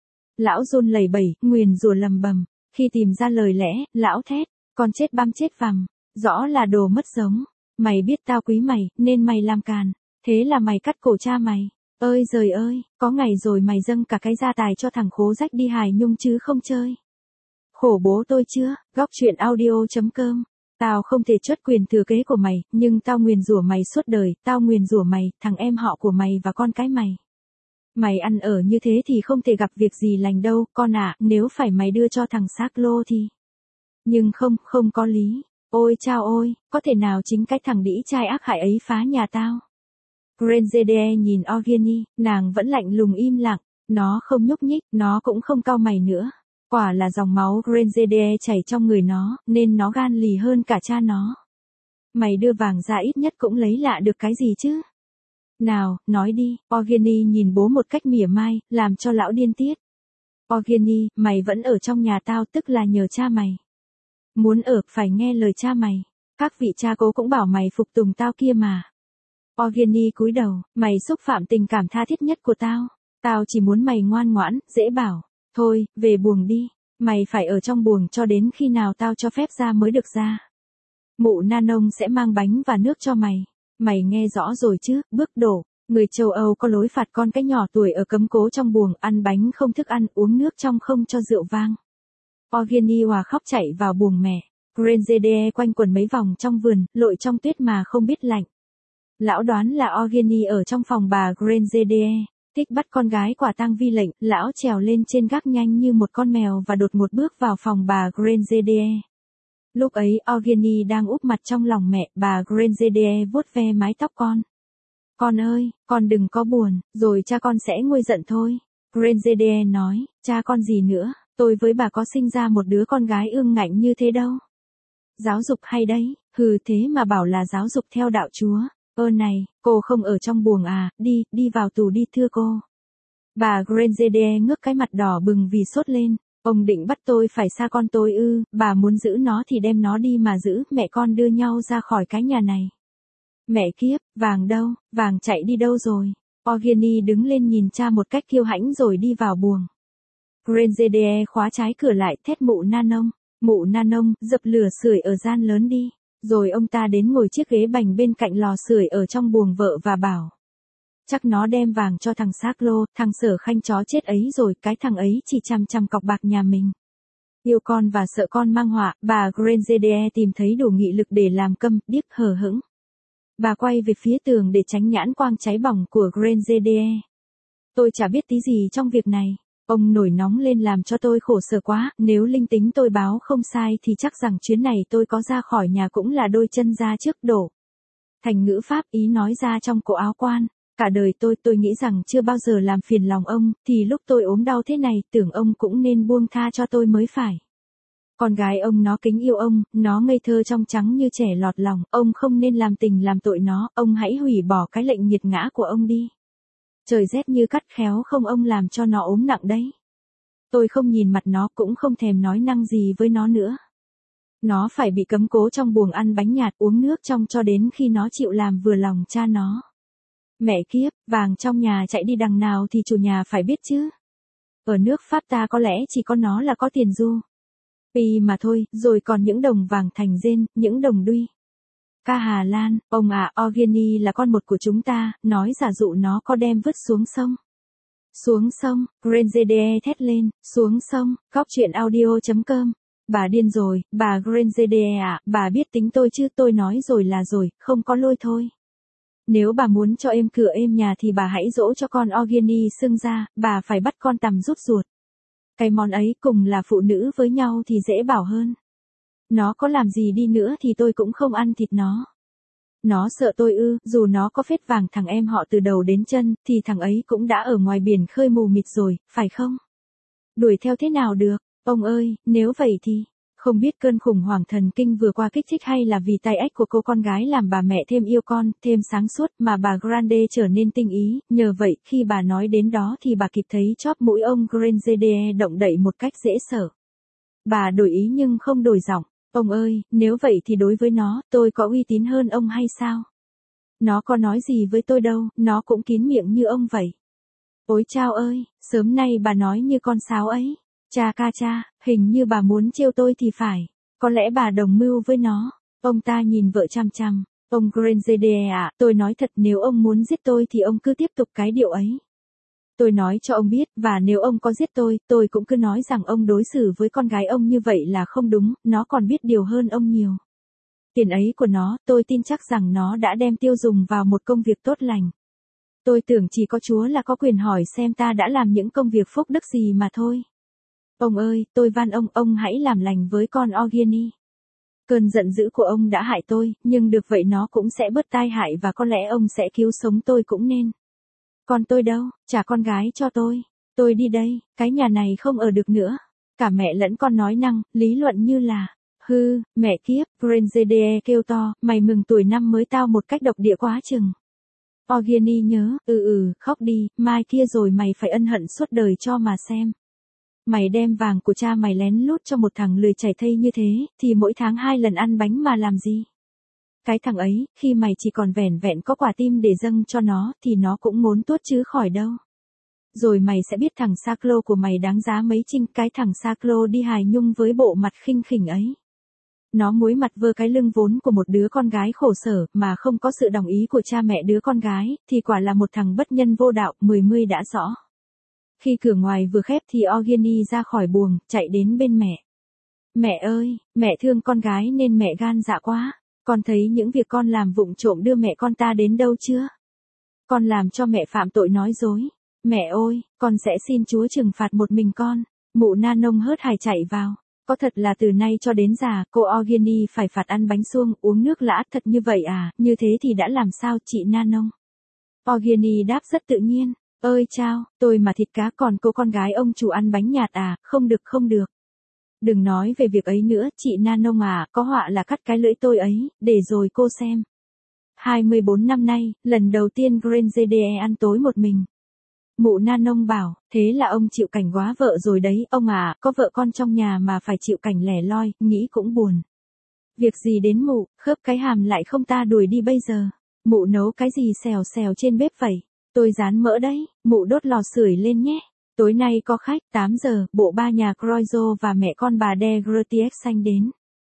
Lão run lẩy bẩy, nguyền rủa lầm bầm, khi tìm ra lời lẽ, lão thét, con chết băm chết vằm, rõ là đồ mất giống. Mày biết tao quý mày, nên mày làm càn, thế là mày cắt cổ cha mày. Ơi giời ơi, có ngày rồi mày dâng cả cái gia tài cho thằng khố rách đi hài nhung chứ không chơi. Khổ bố tôi chưa, góc chuyện audio.com. Tao không thể truất quyền thừa kế của mày, nhưng tao nguyền rủa mày suốt đời, tao nguyền rủa mày, thằng em họ của mày và con cái mày. Mày ăn ở như thế thì không thể gặp việc gì lành đâu, con ạ, nếu phải mày đưa cho thằng xác lô thì. Nhưng không có lý. Ôi chao ôi, có thể nào chính cái thằng đĩ trai ác hại ấy phá nhà tao? Granger nhìn Eugenie, nàng vẫn lạnh lùng im lặng, nó không nhúc nhích, nó cũng không cau mày nữa. Quả là dòng máu Granger chảy trong người nó, nên nó gan lì hơn cả cha nó. Mày đưa vàng ra ít nhất cũng lấy lạ được cái gì chứ? Nào, nói đi, Eugenie nhìn bố một cách mỉa mai, làm cho lão điên tiết. Eugenie, mày vẫn ở trong nhà tao tức là nhờ cha mày. Muốn ở, phải nghe lời cha mày. Các vị cha cố cũng bảo mày phục tùng tao kia mà. Eugenie cúi đầu, mày xúc phạm tình cảm tha thiết nhất của tao. Tao chỉ muốn mày ngoan ngoãn, dễ bảo. Thôi, về buồng đi. Mày phải ở trong buồng cho đến khi nào tao cho phép ra mới được ra. Mụ Nanon sẽ mang bánh và nước cho mày. Mày nghe rõ rồi chứ, bước đổ. Người châu Âu có lối phạt con cái nhỏ tuổi ở cấm cố trong buồng, ăn bánh không thức ăn, uống nước trong không cho rượu vang. Eugenie hòa khóc chạy vào buồng mẹ. Granger quanh quẩn mấy vòng trong vườn, lội trong tuyết mà không biết lạnh. Lão đoán là Eugenie ở trong phòng bà Granger. Thích bắt con gái quả tang vi lệnh, lão trèo lên trên gác nhanh như một con mèo và đột một bước vào phòng bà Granger. Lúc ấy Eugenie đang úp mặt trong lòng mẹ, bà Granger vuốt ve mái tóc con. Con ơi, con đừng có buồn, rồi cha con sẽ nguôi giận thôi. Granger nói, cha con gì nữa, tôi với bà có sinh ra một đứa con gái ương ngạnh như thế đâu. Giáo dục hay đấy, thế mà bảo là giáo dục theo đạo Chúa. Này, cô không ở trong buồng à, đi vào tù đi thưa cô. Bà Granger ngước cái mặt đỏ bừng vì sốt lên, ông định bắt tôi phải xa con tôi ư, bà muốn giữ nó thì đem nó đi mà giữ, mẹ con đưa nhau ra khỏi cái nhà này. Mẹ kiếp, vàng đâu, vàng chạy đi đâu rồi? Eugenie đứng lên nhìn cha một cách kiêu hãnh rồi đi vào buồng. Granger khóa trái cửa lại, thét mụ Nanon, dập lửa sưởi ở gian lớn đi. Rồi ông ta đến ngồi chiếc ghế bành bên cạnh lò sưởi ở trong buồng vợ và bảo. Chắc nó đem vàng cho thằng xác lô, thằng Sở Khanh chó chết ấy rồi, cái thằng ấy chỉ chăm cọc bạc nhà mình. Yêu con và sợ con mang họa, bà Granger tìm thấy đủ nghị lực để làm câm, điếc hờ hững. Bà quay về phía tường để tránh nhãn quang cháy bỏng của Granger. Tôi chả biết tí gì trong việc này. Ông nổi nóng lên làm cho tôi khổ sở quá, nếu linh tính tôi báo không sai thì chắc rằng chuyến này tôi có ra khỏi nhà cũng là đôi chân ra trước đổ. Thành ngữ Pháp ý nói ra trong cổ áo quan. Cả đời tôi nghĩ rằng chưa bao giờ làm phiền lòng ông, thì lúc tôi ốm đau thế này tưởng ông cũng nên buông tha cho tôi mới phải. Con gái ông nó kính yêu ông, nó ngây thơ trong trắng như trẻ lọt lòng, ông không nên làm tình làm tội nó, ông hãy hủy bỏ cái lệnh nghiệt ngã của ông đi. Trời rét như cắt khéo không ông làm cho nó ốm nặng đấy. Tôi không nhìn mặt nó cũng không thèm nói năng gì với nó nữa. Nó phải bị cấm cố trong buồng ăn bánh nhạt uống nước trong cho đến khi nó chịu làm vừa lòng cha nó. Mẹ kiếp, vàng trong nhà chạy đi đằng nào thì chủ nhà phải biết chứ. Ở nước Pháp ta có lẽ chỉ có nó là có tiền du. Vì mà thôi, rồi còn những đồng vàng thành rên, những đồng đuôi. Ca Hà Lan, ông Eugenie là con một của chúng ta, nói giả dụ nó có đem vứt xuống sông. Xuống sông, Grenzede thét lên, xuống sông, gocchuyenaudio.com. Bà điên rồi, bà Grenzede à, bà biết tính tôi chứ, tôi nói rồi là rồi, không có lôi thôi. Nếu bà muốn cho êm cửa êm nhà thì bà hãy dỗ cho con Eugenie xưng ra, bà phải bắt con tằm rút ruột. Cái món ấy cùng là phụ nữ với nhau thì dễ bảo hơn. Nó có làm gì đi nữa thì tôi cũng không ăn thịt nó. Nó sợ tôi ư, dù nó có phết vàng thằng em họ từ đầu đến chân, thì thằng ấy cũng đã ở ngoài biển khơi mù mịt rồi, phải không? Đuổi theo thế nào được, ông ơi, nếu vậy thì... Không biết cơn khủng hoảng thần kinh vừa qua kích thích hay là vì tay ếch của cô con gái làm bà mẹ thêm yêu con, thêm sáng suốt mà bà Grande trở nên tinh ý, nhờ vậy khi bà nói đến đó thì bà kịp thấy chóp mũi ông Grenzede động đậy một cách dễ sợ. Bà đổi ý nhưng không đổi giọng, ông ơi, nếu vậy thì đối với nó, tôi có uy tín hơn ông hay sao? Nó có nói gì với tôi đâu, nó cũng kín miệng như ông vậy. Ôi chao ơi, sớm nay bà nói như con sáo ấy. Cha ca cha, hình như bà muốn trêu tôi thì phải. Có lẽ bà đồng mưu với nó. Ông ta nhìn vợ chằm chằm. Ông Grenzede à, tôi nói thật nếu ông muốn giết tôi thì ông cứ tiếp tục cái điệu ấy. Tôi nói cho ông biết, và nếu ông có giết tôi cũng cứ nói rằng ông đối xử với con gái ông như vậy là không đúng, nó còn biết điều hơn ông nhiều. Tiền ấy của nó, tôi tin chắc rằng nó đã đem tiêu dùng vào một công việc tốt lành. Tôi tưởng chỉ có Chúa là có quyền hỏi xem ta đã làm những công việc phúc đức gì mà thôi. Ông ơi, tôi van ông hãy làm lành với con Eugenie. Cơn giận dữ của ông đã hại tôi, nhưng được vậy nó cũng sẽ bớt tai hại và có lẽ ông sẽ cứu sống tôi cũng nên. Còn tôi đâu, trả con gái cho tôi. Tôi đi đây, cái nhà này không ở được nữa. Cả mẹ lẫn con nói năng, lý luận như là, hư, mẹ kiếp, Grenzede kêu to, mày mừng tuổi năm mới tao một cách độc địa quá chừng. Eugenie nhớ, khóc đi, mai kia rồi mày phải ân hận suốt đời cho mà xem. Mày đem vàng của cha mày lén lút cho một thằng lười chảy thây như thế, thì mỗi tháng 2 lần ăn bánh mà làm gì? Cái thằng ấy, khi mày chỉ còn vẻn vẹn có quả tim để dâng cho nó, thì nó cũng ngốn tuốt chứ khỏi đâu. Rồi mày sẽ biết thằng Saclo của mày đáng giá mấy chinh, cái thằng Saclo đi hài nhung với bộ mặt khinh khỉnh ấy. Nó muối mặt vơ cái lưng vốn của một đứa con gái khổ sở, mà không có sự đồng ý của cha mẹ đứa con gái, thì quả là một thằng bất nhân vô đạo, 10 đã rõ. Khi cửa ngoài vừa khép thì Eugenie ra khỏi buồng, chạy đến bên mẹ. Mẹ ơi, mẹ thương con gái nên mẹ gan dạ quá. Con thấy những việc con làm vụng trộm đưa mẹ con ta đến đâu chưa? Con làm cho mẹ phạm tội nói dối. Mẹ ơi, con sẽ xin Chúa trừng phạt một mình con. Mụ na nông hớt hải chạy vào. Có thật là từ nay cho đến già, cô Eugenie phải phạt ăn bánh suông, uống nước lã thật như vậy à, như thế thì đã làm sao chị na nông? Eugenie đáp rất tự nhiên. Ơi chao, tôi mà thịt cá còn cô con gái ông chủ ăn bánh nhạt à, không được không được. Đừng nói về việc ấy nữa, chị na nông à, có họa là cắt cái lưỡi tôi ấy, để rồi cô xem. 24 năm nay, lần đầu tiên Grenzede ăn tối một mình. Mụ na nông bảo, thế là ông chịu cảnh quá vợ rồi đấy, ông à, có vợ con trong nhà mà phải chịu cảnh lẻ loi, nghĩ cũng buồn. Việc gì đến mụ, khớp cái hàm lại không ta đuổi đi bây giờ. Mụ nấu cái gì xèo xèo trên bếp vậy? Tôi rán mỡ đấy, mụ đốt lò sưởi lên nhé. Tối nay có khách, 8 giờ, bộ ba nhà Croizo và mẹ con bà De Gretief xanh đến.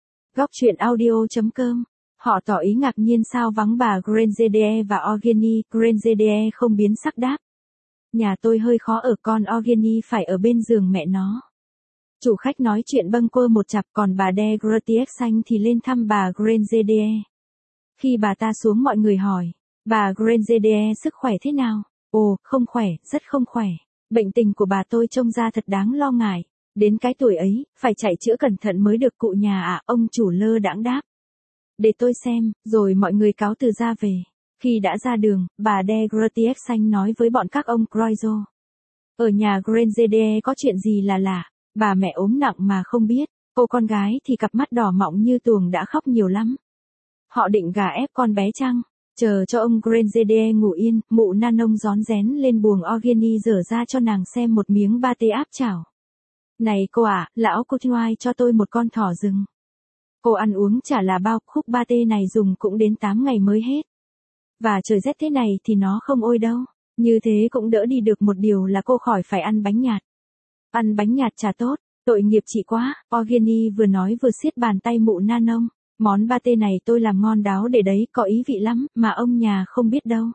Gocchuyenaudio.com. Họ tỏ ý ngạc nhiên sao vắng bà Grenzede và Eugenie, Grenzede không biến sắc đáp. Nhà tôi hơi khó ở, con Eugenie phải ở bên giường mẹ nó. Chủ khách nói chuyện bâng quơ một chặp, còn bà De Gretief xanh thì lên thăm bà Grenzede. Khi bà ta xuống mọi người hỏi, bà Grenzede sức khỏe thế nào? Ồ, không khỏe, rất không khỏe. Bệnh tình của bà tôi trông ra thật đáng lo ngại. Đến cái tuổi ấy, phải chạy chữa cẩn thận mới được cụ nhà ạ, ông chủ lơ đãng đáp. Để tôi xem, rồi mọi người cáo từ ra về. Khi đã ra đường, bà De Gretief xanh nói với bọn các ông Croizo. Ở nhà Grenzede có chuyện gì là lạ, bà mẹ ốm nặng mà không biết. Cô con gái thì cặp mắt đỏ mọng như tuồng đã khóc nhiều lắm. Họ định gà ép con bé chăng? Chờ cho ông Grenzede ngủ yên, mụ Nanong rón rén lên buồng Ogeni dở ra cho nàng xem một miếng ba tê áp chảo. Này cô ạ, lão cô ngoai cho tôi một con thỏ rừng. Cô ăn uống chả là bao, khúc ba tê này dùng cũng đến 8 ngày mới hết. Và trời rét thế này thì nó không ôi đâu. Như thế cũng đỡ đi được một điều là cô khỏi phải ăn bánh nhạt. Ăn bánh nhạt chả tốt, tội nghiệp chị quá, Ogeni vừa nói vừa siết bàn tay mụ Nanong. Món ba tê này tôi làm ngon đáo để đấy, có ý vị lắm, mà ông nhà không biết đâu.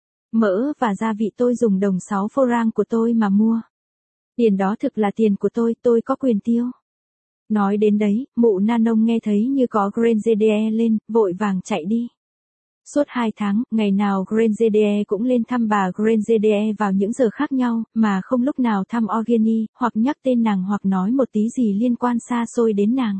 Mỡ và gia vị tôi dùng đồng 6 phô rang của tôi mà mua. Tiền đó thực là tiền của tôi có quyền tiêu. Nói đến đấy, mụ Nanong nghe thấy như có Grenzede lên, vội vàng chạy đi. Suốt 2 tháng, ngày nào Grenzede cũng lên thăm bà Grenzede vào những giờ khác nhau, mà không lúc nào thăm Ogeni, hoặc nhắc tên nàng hoặc nói một tí gì liên quan xa xôi đến nàng.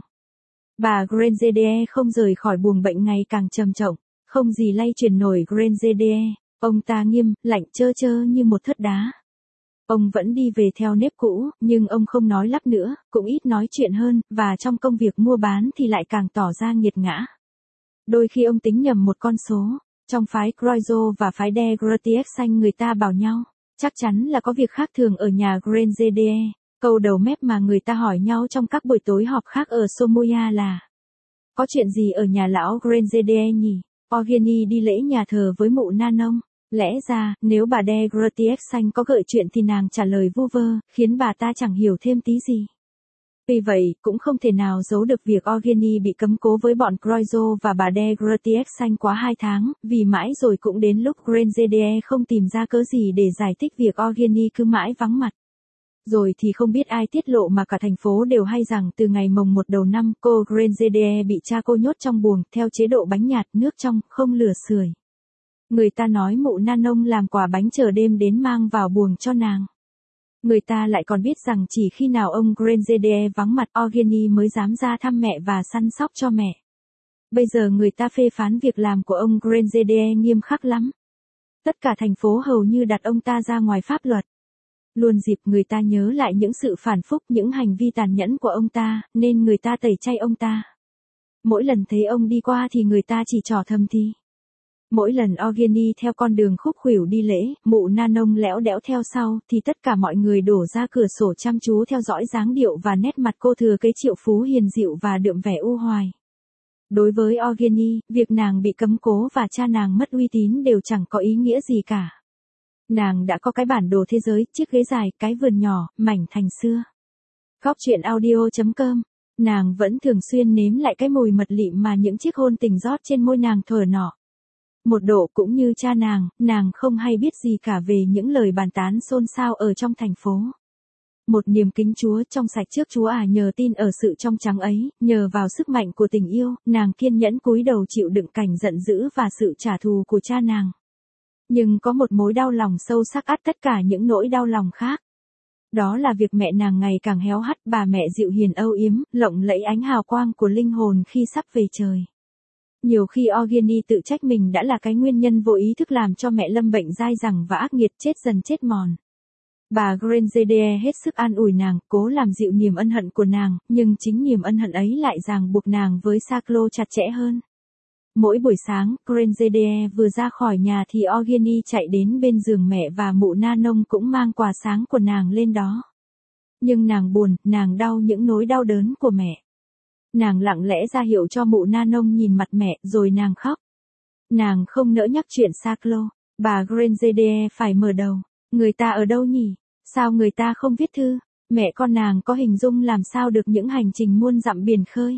Bà Grenzede không rời khỏi buồng bệnh ngày càng trầm trọng, không gì lay chuyển nổi Grenzede, ông ta nghiêm, lạnh trơ trơ như một thớt đá. Ông vẫn đi về theo nếp cũ, nhưng ông không nói lắp nữa, cũng ít nói chuyện hơn, và trong công việc mua bán thì lại càng tỏ ra nghiệt ngã. Đôi khi ông tính nhầm một con số, trong phái Croizo và phái De Gratiek xanh người ta bảo nhau, chắc chắn là có việc khác thường ở nhà Grenzede. Câu đầu mép mà người ta hỏi nhau trong các buổi tối họp khác ở Somoya là: có chuyện gì ở nhà lão Grenzede nhỉ? Ogeni đi lễ nhà thờ với mụ Nanong. Lẽ ra, nếu bà De Gratiek xanh có gợi chuyện thì nàng trả lời vu vơ, khiến bà ta chẳng hiểu thêm tí gì. Vì vậy, cũng không thể nào giấu được việc Ogeni bị cấm cố với bọn Croizo và bà De Gratiek xanh quá 2 tháng, vì mãi rồi cũng đến lúc Grenzede không tìm ra cớ gì để giải thích việc Ogeni cứ mãi vắng mặt. Rồi thì không biết ai tiết lộ mà cả thành phố đều hay rằng từ ngày mồng 1 đầu năm, cô Grenzede bị cha cô nhốt trong buồng, theo chế độ bánh nhạt, nước trong, không lửa sưởi. Người ta nói mụ Nanong làm quả bánh chờ đêm đến mang vào buồng cho nàng. Người ta lại còn biết rằng chỉ khi nào ông Grenzede vắng mặt, Ogeni mới dám ra thăm mẹ và săn sóc cho mẹ. Bây giờ người ta phê phán việc làm của ông Grenzede nghiêm khắc lắm. Tất cả thành phố hầu như đặt ông ta ra ngoài pháp luật. Luôn dịp người ta nhớ lại những sự phản phúc, những hành vi tàn nhẫn của ông ta, nên người ta tẩy chay ông ta. Mỗi lần thấy ông đi qua thì người ta chỉ trỏ thầm thì. Mỗi lần Ogeni theo con đường khúc khuỷu đi lễ, mụ Nanong lẽo đẽo theo sau, thì tất cả mọi người đổ ra cửa sổ chăm chú theo dõi dáng điệu và nét mặt cô thừa kế triệu phú hiền dịu và đượm vẻ u hoài. Đối với Ogeni, việc nàng bị cấm cố và cha nàng mất uy tín đều chẳng có ý nghĩa gì cả. Nàng đã có cái bản đồ thế giới, chiếc ghế dài, cái vườn nhỏ, mảnh thành xưa. Góc truyện audio.com. Nàng vẫn thường xuyên nếm lại cái mùi mật lịm mà những chiếc hôn tình rót trên môi nàng thuở nọ. Một độ cũng như cha nàng không hay biết gì cả về những lời bàn tán xôn xao ở trong thành phố. Một niềm kính Chúa trong sạch trước Chúa nhờ tin ở sự trong trắng ấy, nhờ vào sức mạnh của tình yêu, nàng kiên nhẫn cúi đầu chịu đựng cảnh giận dữ và sự trả thù của cha nàng. Nhưng có một mối đau lòng sâu sắc ắt tất cả những nỗi đau lòng khác. Đó là việc mẹ nàng ngày càng héo hắt, bà mẹ dịu hiền âu yếm, lộng lẫy ánh hào quang của linh hồn khi sắp về trời. Nhiều khi Ogeni tự trách mình đã là cái nguyên nhân vô ý thức làm cho mẹ lâm bệnh dai dẳng và ác nghiệt chết dần chết mòn. Bà Grenzede hết sức an ủi nàng, cố làm dịu niềm ân hận của nàng, nhưng chính niềm ân hận ấy lại ràng buộc nàng với Saklo chặt chẽ hơn. Mỗi buổi sáng, Grenzede vừa ra khỏi nhà thì Ogeni chạy đến bên giường mẹ và mụ Nanong cũng mang quà sáng của nàng lên đó. Nhưng nàng buồn, nàng đau những nỗi đau đớn của mẹ. Nàng lặng lẽ ra hiệu cho mụ Nanong nhìn mặt mẹ, rồi nàng khóc. Nàng không nỡ nhắc chuyện Saklo. Bà Grenzede phải mở đầu. Người ta ở đâu nhỉ? Sao người ta không viết thư? Mẹ con nàng có hình dung làm sao được những hành trình muôn dặm biển khơi.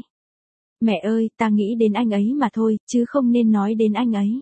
Mẹ ơi, ta nghĩ đến anh ấy mà thôi, chứ không nên nói đến anh ấy.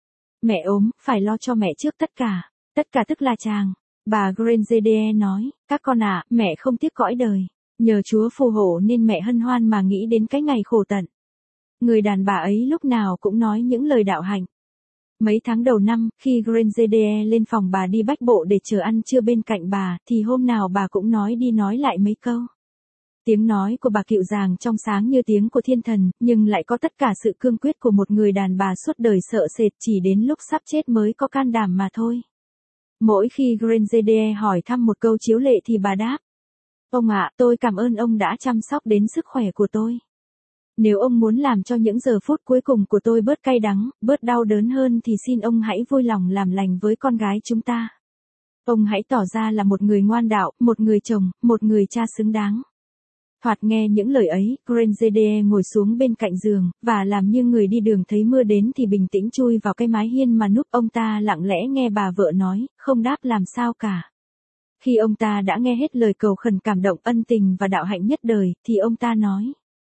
Mẹ ốm, phải lo cho mẹ trước tất cả. Tất cả tức là chàng. Bà Grenzede nói, các con mẹ không tiếc cõi đời. Nhờ Chúa phù hộ nên mẹ hân hoan mà nghĩ đến cái ngày khổ tận. Người đàn bà ấy lúc nào cũng nói những lời đạo hạnh. Mấy tháng đầu năm, khi Grenzede lên phòng bà đi bách bộ để chờ ăn trưa bên cạnh bà, thì hôm nào bà cũng nói đi nói lại mấy câu. Tiếng nói của bà dịu dàng trong sáng như tiếng của thiên thần, nhưng lại có tất cả sự cương quyết của một người đàn bà suốt đời sợ sệt, chỉ đến lúc sắp chết mới có can đảm mà thôi. Mỗi khi Grenzede hỏi thăm một câu chiếu lệ thì bà đáp: Ông ạ, tôi cảm ơn ông đã chăm sóc đến sức khỏe của tôi. Nếu ông muốn làm cho những giờ phút cuối cùng của tôi bớt cay đắng, bớt đau đớn hơn thì xin ông hãy vui lòng làm lành với con gái chúng ta. Ông hãy tỏ ra là một người ngoan đạo, một người chồng, một người cha xứng đáng. Thoạt nghe những lời ấy, Grenzede ngồi xuống bên cạnh giường, và làm như người đi đường thấy mưa đến thì bình tĩnh chui vào cái mái hiên mà núp. Ông ta lặng lẽ nghe bà vợ nói, không đáp làm sao cả. Khi ông ta đã nghe hết lời cầu khẩn cảm động ân tình và đạo hạnh nhất đời, thì ông ta nói.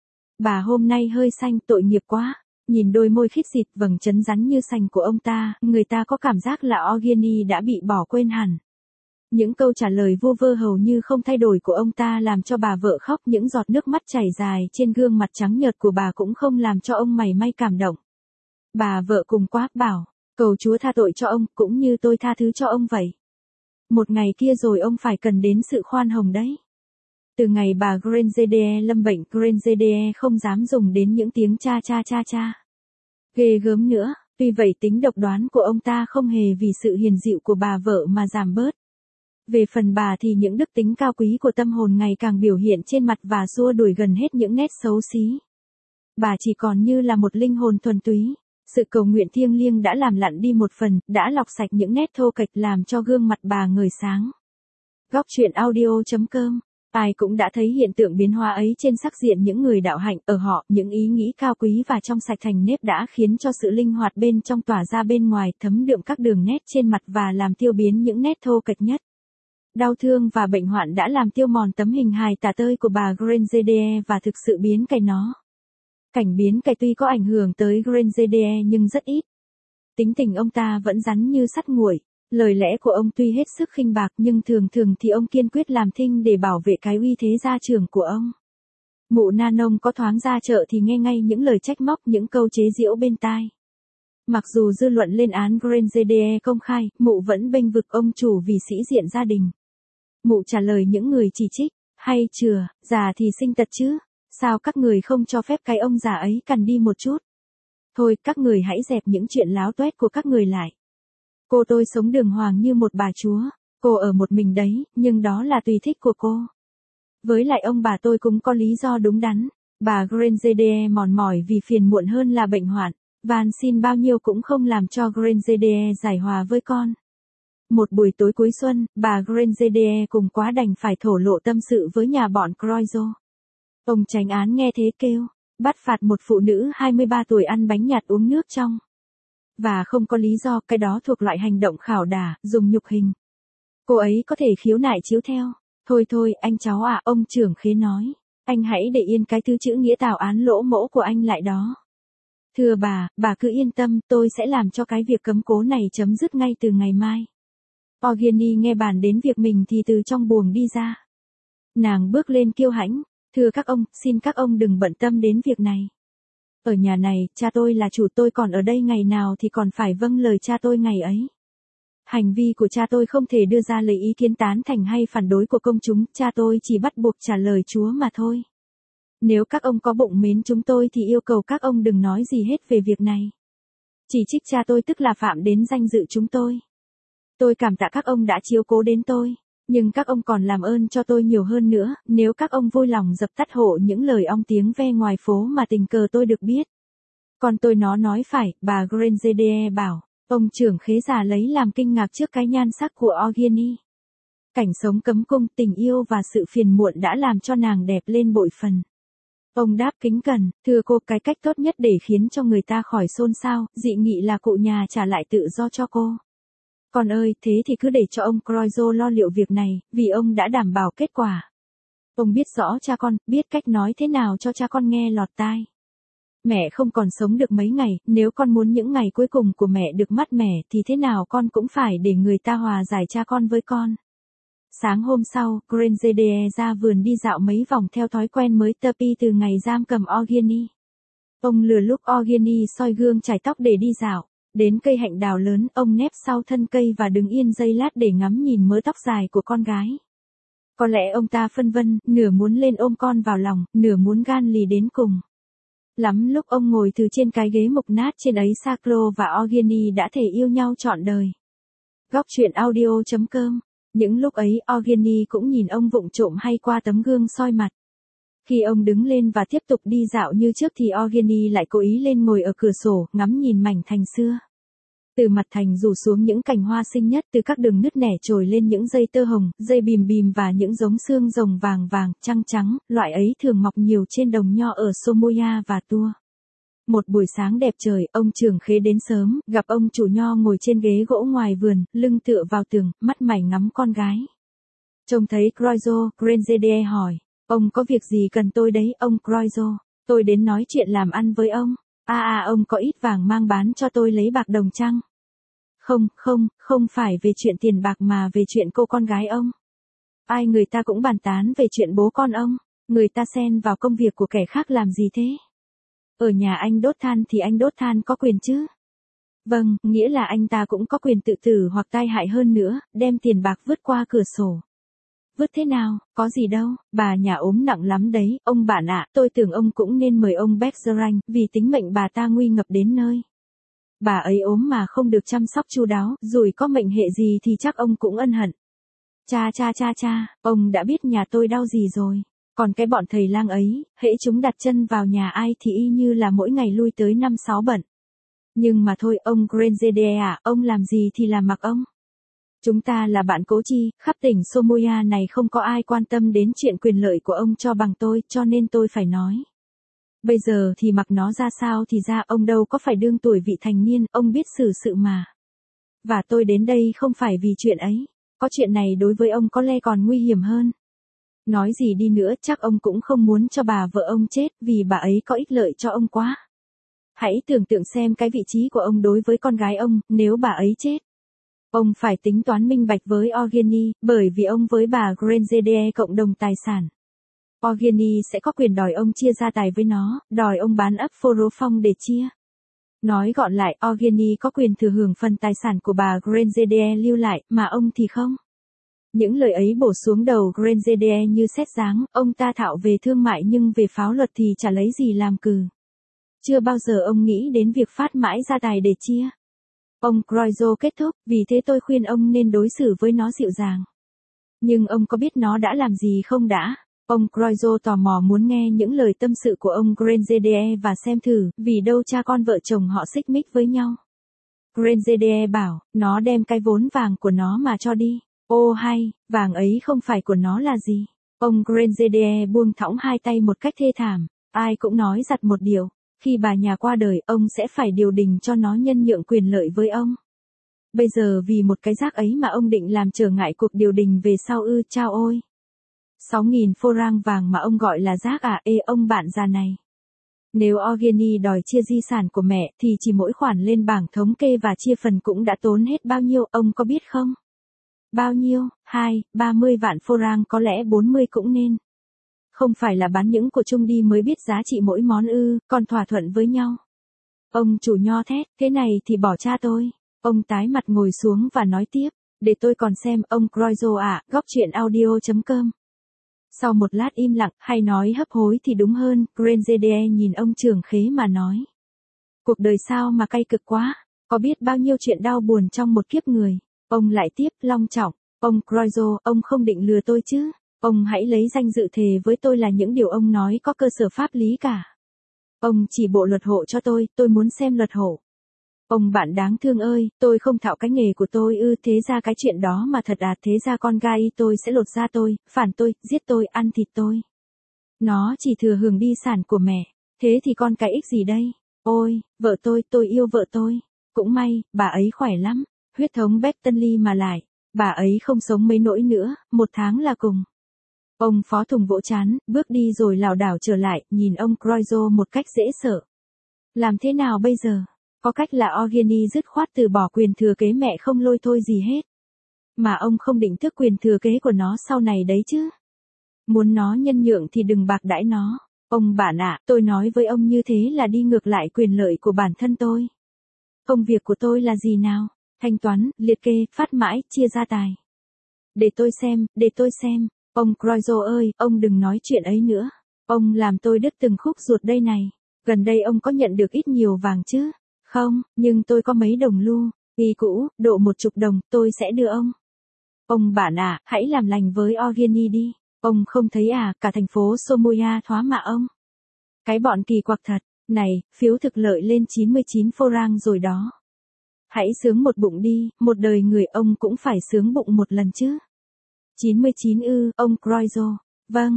Bà hôm nay hơi xanh, tội nghiệp quá. Nhìn đôi môi khít xịt vầng trấn rắn như sành của ông ta, người ta có cảm giác là Eugenie đã bị bỏ quên hẳn. Những câu trả lời vu vơ hầu như không thay đổi của ông ta làm cho bà vợ khóc, những giọt nước mắt chảy dài trên gương mặt trắng nhợt của bà cũng không làm cho ông mảy may cảm động. Bà vợ cùng quát bảo, cầu Chúa tha tội cho ông, cũng như tôi tha thứ cho ông vậy. Một ngày kia rồi ông phải cần đến sự khoan hồng đấy. Từ ngày bà Grenzede lâm bệnh, Grenzede không dám dùng đến những tiếng cha cha cha cha. Ghê gớm nữa, tuy vậy tính độc đoán của ông ta không hề vì sự hiền dịu của bà vợ mà giảm bớt. Về phần bà thì những đức tính cao quý của tâm hồn ngày càng biểu hiện trên mặt và xua đuổi gần hết những nét xấu xí. Bà chỉ còn như là một linh hồn thuần túy. Sự cầu nguyện thiêng liêng đã làm lặn đi một phần, đã lọc sạch những nét thô kệch làm cho gương mặt bà ngời sáng. Góc truyện audio.com. Ai cũng đã thấy hiện tượng biến hóa ấy trên sắc diện những người đạo hạnh, ở họ, những ý nghĩ cao quý và trong sạch thành nếp đã khiến cho sự linh hoạt bên trong tỏa ra bên ngoài, thấm đượm các đường nét trên mặt và làm tiêu biến những nét thô kệch nhất. Đau thương và bệnh hoạn đã làm tiêu mòn tấm hình hài tả tơi của bà Grenzede và thực sự biến cày nó. Cảnh biến cày tuy có ảnh hưởng tới Grenzede nhưng rất ít. Tính tình ông ta vẫn rắn như sắt nguội. Lời lẽ của ông tuy hết sức khinh bạc nhưng thường thường thì ông kiên quyết làm thinh để bảo vệ cái uy thế gia trưởng của ông. Mụ Nanon có thoáng ra chợ thì nghe ngay những lời trách móc, những câu chế giễu bên tai. Mặc dù dư luận lên án Grenzede công khai, mụ vẫn bênh vực ông chủ vì sĩ diện gia đình. Mụ trả lời những người chỉ trích, hay chừa, già thì sinh tật chứ, sao các người không cho phép cái ông già ấy cằn đi một chút. Thôi, các người hãy dẹp những chuyện láo toét của các người lại. Cô tôi sống đường hoàng như một bà chúa, cô ở một mình đấy, nhưng đó là tùy thích của cô. Với lại ông bà tôi cũng có lý do đúng đắn. Bà Grenzede mòn mỏi vì phiền muộn hơn là bệnh hoạn. Van xin bao nhiêu cũng không làm cho Grenzede giải hòa với con. Một buổi tối cuối xuân, bà Grenzede cùng quá đành phải thổ lộ tâm sự với nhà bọn Croizo. Ông chánh án nghe thế kêu, bắt phạt một phụ nữ 23 tuổi ăn bánh nhạt uống nước trong. Và không có lý do, cái đó thuộc loại hành động khảo đả, dùng nhục hình. Cô ấy có thể khiếu nại chiếu theo. Thôi thôi, anh cháu à, ông trưởng khế nói. Anh hãy để yên cái thứ chữ nghĩa tào án lỗ mỗ của anh lại đó. Thưa bà cứ yên tâm, tôi sẽ làm cho cái việc cấm cố này chấm dứt ngay từ ngày mai. Eugenie nghe bàn đến việc mình thì từ trong buồng đi ra. Nàng bước lên kiêu hãnh, thưa các ông, xin các ông đừng bận tâm đến việc này. Ở nhà này, cha tôi là chủ, tôi còn ở đây ngày nào thì còn phải vâng lời cha tôi ngày ấy. Hành vi của cha tôi không thể đưa ra lời ý kiến tán thành hay phản đối của công chúng, cha tôi chỉ bắt buộc trả lời Chúa mà thôi. Nếu các ông có bụng mến chúng tôi thì yêu cầu các ông đừng nói gì hết về việc này. Chỉ trích cha tôi tức là phạm đến danh dự chúng tôi. Tôi cảm tạ các ông đã chiếu cố đến tôi, nhưng các ông còn làm ơn cho tôi nhiều hơn nữa, nếu các ông vui lòng dập tắt hộ những lời ong tiếng ve ngoài phố mà tình cờ tôi được biết. Còn tôi nó nói phải, bà Grenzede bảo, ông trưởng khế già lấy làm kinh ngạc trước cái nhan sắc của Eugenie. Cảnh sống cấm cung, tình yêu và sự phiền muộn đã làm cho nàng đẹp lên bội phần. Ông đáp kính cẩn, thưa cô, cái cách tốt nhất để khiến cho người ta khỏi xôn xao, dị nghị là cụ nhà trả lại tự do cho cô. Con ơi, thế thì cứ để cho ông Croizo lo liệu việc này, vì ông đã đảm bảo kết quả. Ông biết rõ cha con, biết cách nói thế nào cho cha con nghe lọt tai. Mẹ không còn sống được mấy ngày, nếu con muốn những ngày cuối cùng của mẹ được mát mẻ thì thế nào con cũng phải để người ta hòa giải cha con với con. Sáng hôm sau, Grenzede ra vườn đi dạo mấy vòng theo thói quen mới tập từ ngày giam cầm Eugenie. Ông lừa lúc Eugenie soi gương chải tóc để đi dạo. Đến cây hạnh đào lớn, ông nép sau thân cây và đứng yên giây lát để ngắm nhìn mớ tóc dài của con gái. Có lẽ ông ta phân vân, nửa muốn lên ôm con vào lòng, nửa muốn gan lì đến cùng. Lắm lúc ông ngồi từ trên cái ghế mục nát trên ấy, Saclo và Eugenie đã thể yêu nhau trọn đời. Góc truyện audio.com Những lúc ấy Eugenie cũng nhìn ông vụng trộm hay qua tấm gương soi mặt. Khi ông đứng lên và tiếp tục đi dạo như trước thì Eugenie lại cố ý lên ngồi ở cửa sổ, ngắm nhìn mảnh thành xưa. Từ mặt thành rủ xuống những cành hoa xinh nhất, từ các đường nứt nẻ trồi lên những dây tơ hồng, dây bìm bìm và những giống xương rồng vàng vàng, trăng trắng, loại ấy thường mọc nhiều trên đồng nho ở Somoya và Tua. Một buổi sáng đẹp trời, ông trưởng khế đến sớm, gặp ông chủ nho ngồi trên ghế gỗ ngoài vườn, lưng tựa vào tường, mắt mải ngắm con gái. Trông thấy Croizo, Grenzede hỏi, ông có việc gì cần tôi đấy, ông Croizo? Tôi đến nói chuyện làm ăn với ông. Ông có ít vàng mang bán cho tôi lấy bạc đồng chăng? Không phải về chuyện tiền bạc mà về chuyện cô con gái ông. Ai người ta cũng bàn tán về chuyện bố con ông, người ta xen vào công việc của kẻ khác làm gì thế? Ở nhà anh đốt than thì anh đốt than có quyền chứ? Vâng, nghĩa là anh ta cũng có quyền tự tử hoặc tai hại hơn nữa, đem tiền bạc vứt qua cửa sổ. Vứt thế nào, có gì đâu, bà nhà ốm nặng lắm đấy, ông bạn ạ, tôi tưởng ông cũng nên mời ông Bergerac, vì tính mệnh bà ta nguy ngập đến nơi. Bà ấy ốm mà không được chăm sóc chu đáo, rồi có mệnh hệ gì thì chắc ông cũng ân hận. Cha, ông đã biết nhà tôi đau gì rồi. Còn cái bọn thầy lang ấy, hễ chúng đặt chân vào nhà ai thì y như là mỗi ngày lui tới 5-6 bận. Nhưng mà thôi, ông Grenzede à, ông làm gì thì làm mặc ông. Chúng ta là bạn cố chi, khắp tỉnh Somoya này không có ai quan tâm đến chuyện quyền lợi của ông cho bằng tôi, cho nên tôi phải nói. Bây giờ thì mặc nó ra sao thì ra, ông đâu có phải đương tuổi vị thành niên, ông biết xử sự mà. Và tôi đến đây không phải vì chuyện ấy, có chuyện này đối với ông có lẽ còn nguy hiểm hơn. Nói gì đi nữa chắc ông cũng không muốn cho bà vợ ông chết, vì bà ấy có ích lợi cho ông quá. Hãy tưởng tượng xem cái vị trí của ông đối với con gái ông, nếu bà ấy chết. Ông phải tính toán minh bạch với Eugenie, bởi vì ông với bà Grenzede cộng đồng tài sản. Eugenie sẽ có quyền đòi ông chia gia tài với nó, đòi ông bán ấp Phoro Phong để chia. Nói gọn lại, Eugenie có quyền thừa hưởng phần tài sản của bà Grenzede lưu lại, mà ông thì không. Những lời ấy bổ xuống đầu Grenzede như sét giáng, ông ta thạo về thương mại nhưng về pháo luật thì chả lấy gì làm cừ. Chưa bao giờ ông nghĩ đến việc phát mãi gia tài để chia. Ông Croizo kết thúc, vì thế tôi khuyên ông nên đối xử với nó dịu dàng. Nhưng ông có biết nó đã làm gì không đã? Ông Croizo tò mò muốn nghe những lời tâm sự của ông Grenzede và xem thử, vì đâu cha con vợ chồng họ xích mích với nhau. Grenzede bảo, nó đem cái vốn vàng của nó mà cho đi. Ô hay, vàng ấy không phải của nó là gì? Ông Grenzede buông thõng hai tay một cách thê thảm. Ai cũng nói giặt một điều. Khi bà nhà qua đời, ông sẽ phải điều đình cho nó nhân nhượng quyền lợi với ông. Bây giờ vì một cái rác ấy mà ông định làm trở ngại cuộc điều đình về sau ư, chao ôi. 6.000 phô rang vàng mà ông gọi là rác à, ông bạn già này. Nếu Eugenie đòi chia di sản của mẹ thì chỉ mỗi khoản lên bảng thống kê và chia phần cũng đã tốn hết bao nhiêu, ông có biết không? Bao nhiêu? 30 vạn phô rang, có lẽ 40 cũng nên. Không phải là bán những của chung đi mới biết giá trị mỗi món ư, còn thỏa thuận với nhau. Ông chủ nho thét, thế này thì bỏ cha tôi. Ông tái mặt ngồi xuống và nói tiếp, để tôi còn xem, ông Croizo ạ, góc chuyện audio.com. Sau một lát im lặng, hay nói hấp hối thì đúng hơn, Grenzede nhìn ông trưởng khế mà nói. Cuộc đời sao mà cay cực quá, có biết bao nhiêu chuyện đau buồn trong một kiếp người. Ông lại tiếp, long trọng, ông Croizo, ông không định lừa tôi chứ. Ông hãy lấy danh dự thề với tôi là những điều ông nói có cơ sở pháp lý cả. Ông chỉ bộ luật hộ cho tôi muốn xem luật hộ. Ông bạn đáng thương ơi, tôi không thạo cái nghề của tôi ư, thế ra cái chuyện đó mà thật à, thế ra con gai tôi sẽ lột da tôi, phản tôi, giết tôi, ăn thịt tôi. Nó chỉ thừa hưởng đi sản của mẹ, thế thì con cái ích gì đây? Ôi, vợ tôi yêu vợ tôi. Cũng may, bà ấy khỏe lắm, huyết thống Bethany mà lại, bà ấy không sống mấy nỗi nữa, 1 tháng là cùng. Ông phó thùng vỗ chán, bước đi rồi lảo đảo trở lại, nhìn ông Croizo một cách dễ sợ. Làm thế nào bây giờ? Có cách là Eugenie dứt khoát từ bỏ quyền thừa kế mẹ không lôi thôi gì hết. Mà ông không định tước quyền thừa kế của nó sau này đấy chứ. Muốn nó nhân nhượng thì đừng bạc đãi nó. Ông bạn ạ, tôi nói với ông như thế là đi ngược lại quyền lợi của bản thân tôi. Công việc của tôi là gì nào? Thanh toán, liệt kê, phát mãi, chia gia tài. Để tôi xem. Ông Croizo ơi, ông đừng nói chuyện ấy nữa. Ông làm tôi đứt từng khúc ruột đây này. Gần đây ông có nhận được ít nhiều vàng chứ? Không, nhưng tôi có mấy đồng lu, y cũ, độ 10 đồng, tôi sẽ đưa ông. Ông bạn à, hãy làm lành với Ogeni đi. Ông không thấy à, cả thành phố Somoya thoá mạ ông. Cái bọn kỳ quặc thật. Này, phiếu thực lợi lên 99 franc rồi đó. Hãy sướng một bụng đi, một đời người ông cũng phải sướng bụng một lần chứ. 99 ông Croizo. Vâng,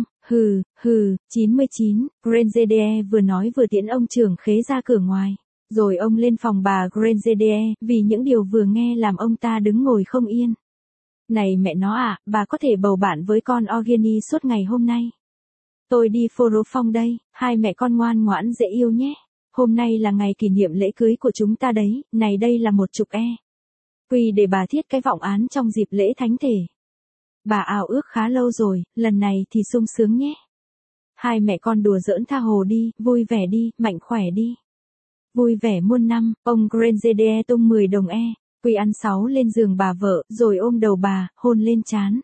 99, Grenzede vừa nói vừa tiễn ông trưởng khế ra cửa ngoài. Rồi ông lên phòng bà Grenzede, vì những điều vừa nghe làm ông ta đứng ngồi không yên. Này mẹ nó à, bà có thể bầu bạn với con Ogeni suốt ngày hôm nay. Tôi đi Phô Phong đây, hai mẹ con ngoan ngoãn dễ yêu nhé. Hôm nay là ngày kỷ niệm lễ cưới của chúng ta đấy, này đây là 10 quy để bà thiết cái vọng án trong dịp lễ thánh thể. Bà ao ước khá lâu rồi, lần này thì sung sướng nhé. Hai mẹ con đùa giỡn tha hồ đi, vui vẻ đi, mạnh khỏe đi. Vui vẻ muôn năm, ông Grenzede tung 10 đồng quy ăn 6 lên giường bà vợ, rồi ôm đầu bà, hôn lên trán.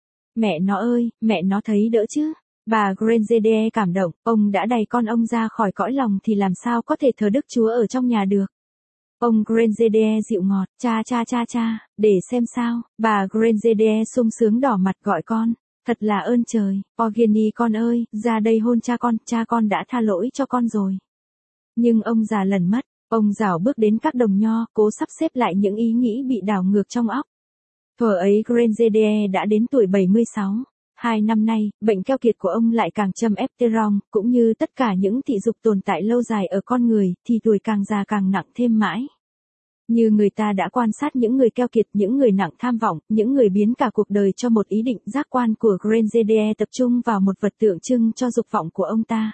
Mẹ nó ơi, mẹ nó thấy đỡ chứ. Bà Grenzede cảm động, ông đã đày con ông ra khỏi cõi lòng thì làm sao có thể thờ Đức Chúa ở trong nhà được. Ông Grenzede dịu ngọt, cha, để xem sao. Bà Grenzede sung sướng đỏ mặt gọi con. Thật là ơn trời, Ogeni con ơi, ra đây hôn cha con đã tha lỗi cho con rồi. Nhưng ông già lần mất, ông rảo bước đến các đồng nho, cố sắp xếp lại những ý nghĩ bị đảo ngược trong óc. Thuở ấy Grenzede đã đến tuổi 76. 2 năm nay, bệnh keo kiệt của ông lại càng châm ép Terong, cũng như tất cả những thị dục tồn tại lâu dài ở con người, thì tuổi càng già càng nặng thêm mãi. Như người ta đã quan sát những người keo kiệt, những người nặng tham vọng, những người biến cả cuộc đời cho một ý định, giác quan của Grenzede tập trung vào một vật tượng trưng cho dục vọng của ông ta.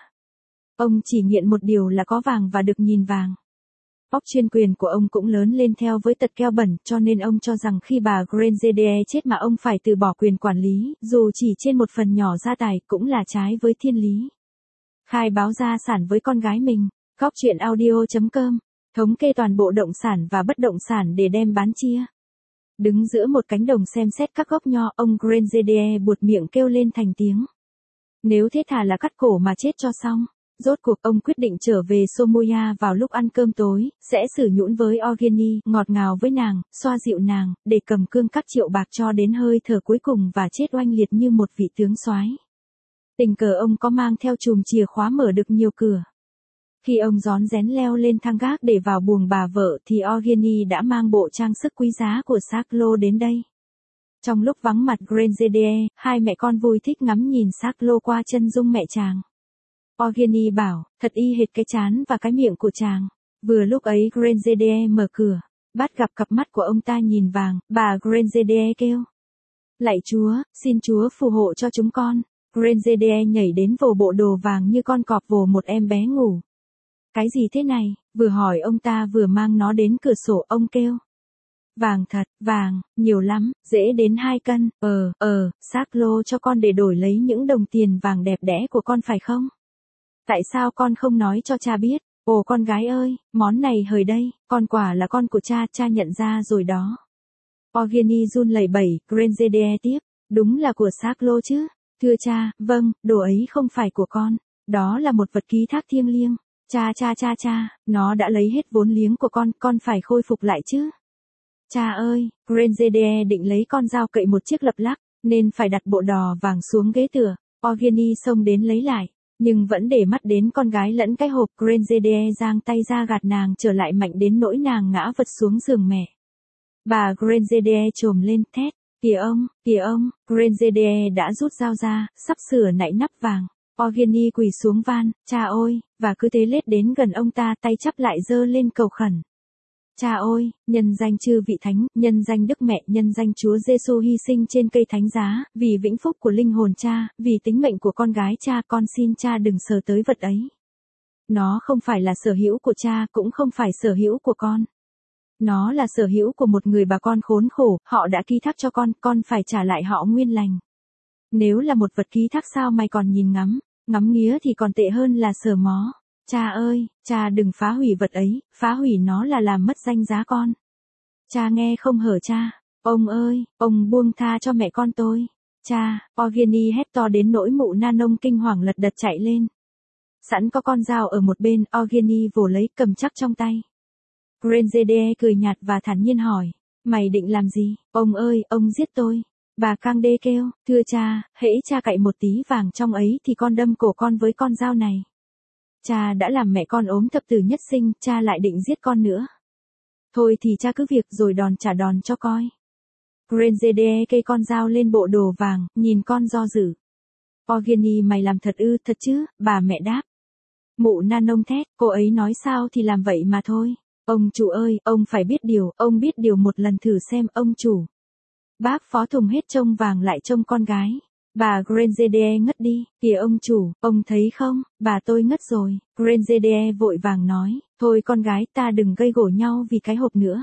Ông chỉ nghiện một điều là có vàng và được nhìn vàng. Óc chuyên quyền của ông cũng lớn lên theo với tật keo bẩn, cho nên ông cho rằng khi bà Grenzede chết mà ông phải từ bỏ quyền quản lý, dù chỉ trên một phần nhỏ gia tài, cũng là trái với thiên lý. Khai báo gia sản với con gái mình. Góc truyện audio.com. Thống kê toàn bộ động sản và bất động sản để đem bán chia. Đứng giữa một cánh đồng xem xét các gốc nho, ông Grenzede buột miệng kêu lên thành tiếng. Nếu thế thà là cắt cổ mà chết cho xong. Rốt cuộc ông quyết định trở về Somoya vào lúc ăn cơm tối, sẽ xử nhũn với Ogeni, ngọt ngào với nàng, xoa dịu nàng, để cầm cương các triệu bạc cho đến hơi thở cuối cùng và chết oanh liệt như một vị tướng soái. Tình cờ ông có mang theo chùm chìa khóa mở được nhiều cửa. Khi ông rón rén leo lên thang gác để vào buồng bà vợ thì Ogeni đã mang bộ trang sức quý giá của Saklo đến đây. Trong lúc vắng mặt Grenzede, hai mẹ con vui thích ngắm nhìn Saklo qua chân dung mẹ chàng. Ogeni bảo, thật y hệt cái trán và cái miệng của chàng. Vừa lúc ấy Grenzede mở cửa, bắt gặp cặp mắt của ông ta nhìn vàng, bà Grenzede kêu. Lạy Chúa, xin Chúa phù hộ cho chúng con. Grenzede nhảy đến vồ bộ đồ vàng như con cọp vồ một em bé ngủ. Cái gì thế này? Vừa hỏi ông ta vừa mang nó đến cửa sổ, ông kêu. Vàng thật, vàng, nhiều lắm, dễ đến 2 cân, Saklo cho con để đổi lấy những đồng tiền vàng đẹp đẽ của con phải không? Tại sao con không nói cho cha biết? Ồ con gái ơi, món này hời đây, con quả là con của cha nhận ra rồi đó. Ogeni run lẩy bẩy, Grenzede tiếp, đúng là của Saklo chứ? Thưa cha, vâng, đồ ấy không phải của con, đó là một vật ký thác thiêng liêng. Cha, nó đã lấy hết vốn liếng của con phải khôi phục lại chứ. Cha ơi, Grenzede định lấy con dao cậy một chiếc lập lắc, nên phải đặt bộ đò vàng xuống ghế tựa. Ogeni xông đến lấy lại, nhưng vẫn để mắt đến con gái lẫn cái hộp. Grenzede giang tay ra gạt nàng trở lại mạnh đến nỗi nàng ngã vật xuống giường mẹ. Bà Grenzede trồm lên thét, kìa ông, Grenzede đã rút dao ra, sắp sửa nạy nắp vàng. Ogeni quỳ xuống van, cha ơi, và cứ thế lết đến gần ông ta, tay chắp lại giơ lên cầu khẩn. Cha ơi, nhân danh chư vị thánh, nhân danh Đức Mẹ, nhân danh Chúa Giêsu hy sinh trên cây thánh giá, vì vĩnh phúc của linh hồn cha, vì tính mệnh của con gái cha, con xin cha đừng sờ tới vật ấy. Nó không phải là sở hữu của cha, cũng không phải sở hữu của con. Nó là sở hữu của một người bà con khốn khổ, họ đã ký thác cho con phải trả lại họ nguyên lành. Nếu là một vật ký thác sao mày còn nhìn ngắm nghía thì còn tệ hơn là sờ mó. Cha ơi, cha đừng phá hủy vật ấy, phá hủy nó là làm mất danh giá con. Cha nghe không hở cha. Ông ơi, ông buông tha cho mẹ con tôi. Cha, Ogeni hét to đến nỗi mụ Nanong kinh hoàng lật đật chạy lên. Sẵn có con dao ở một bên, Ogeni vồ lấy cầm chắc trong tay. Grenzede cười nhạt và thản nhiên hỏi, mày định làm gì? Ông ơi, ông giết tôi. Bà Cang Đê kêu, thưa cha, hễ cha cậy một tí vàng trong ấy thì con đâm cổ con với con dao này. Cha đã làm mẹ con ốm thập tử nhất sinh, cha lại định giết con nữa. Thôi thì cha cứ việc rồi đòn trả đòn cho coi. Grenzede cây con dao lên bộ đồ vàng, nhìn con do dự. Ogini mày làm thật ư, thật chứ, bà mẹ đáp. Mụ Nanon thét, cô ấy nói sao thì làm vậy mà thôi. Ông chủ ơi, ông phải biết điều, ông biết điều một lần thử xem, ông chủ. Bác phó thùng hết trông vàng lại trông con gái. Bà Grenzede ngất đi, kìa ông chủ, ông thấy không, bà tôi ngất rồi. Grenzede vội vàng nói, thôi con gái ta đừng gây gổ nhau vì cái hộp nữa.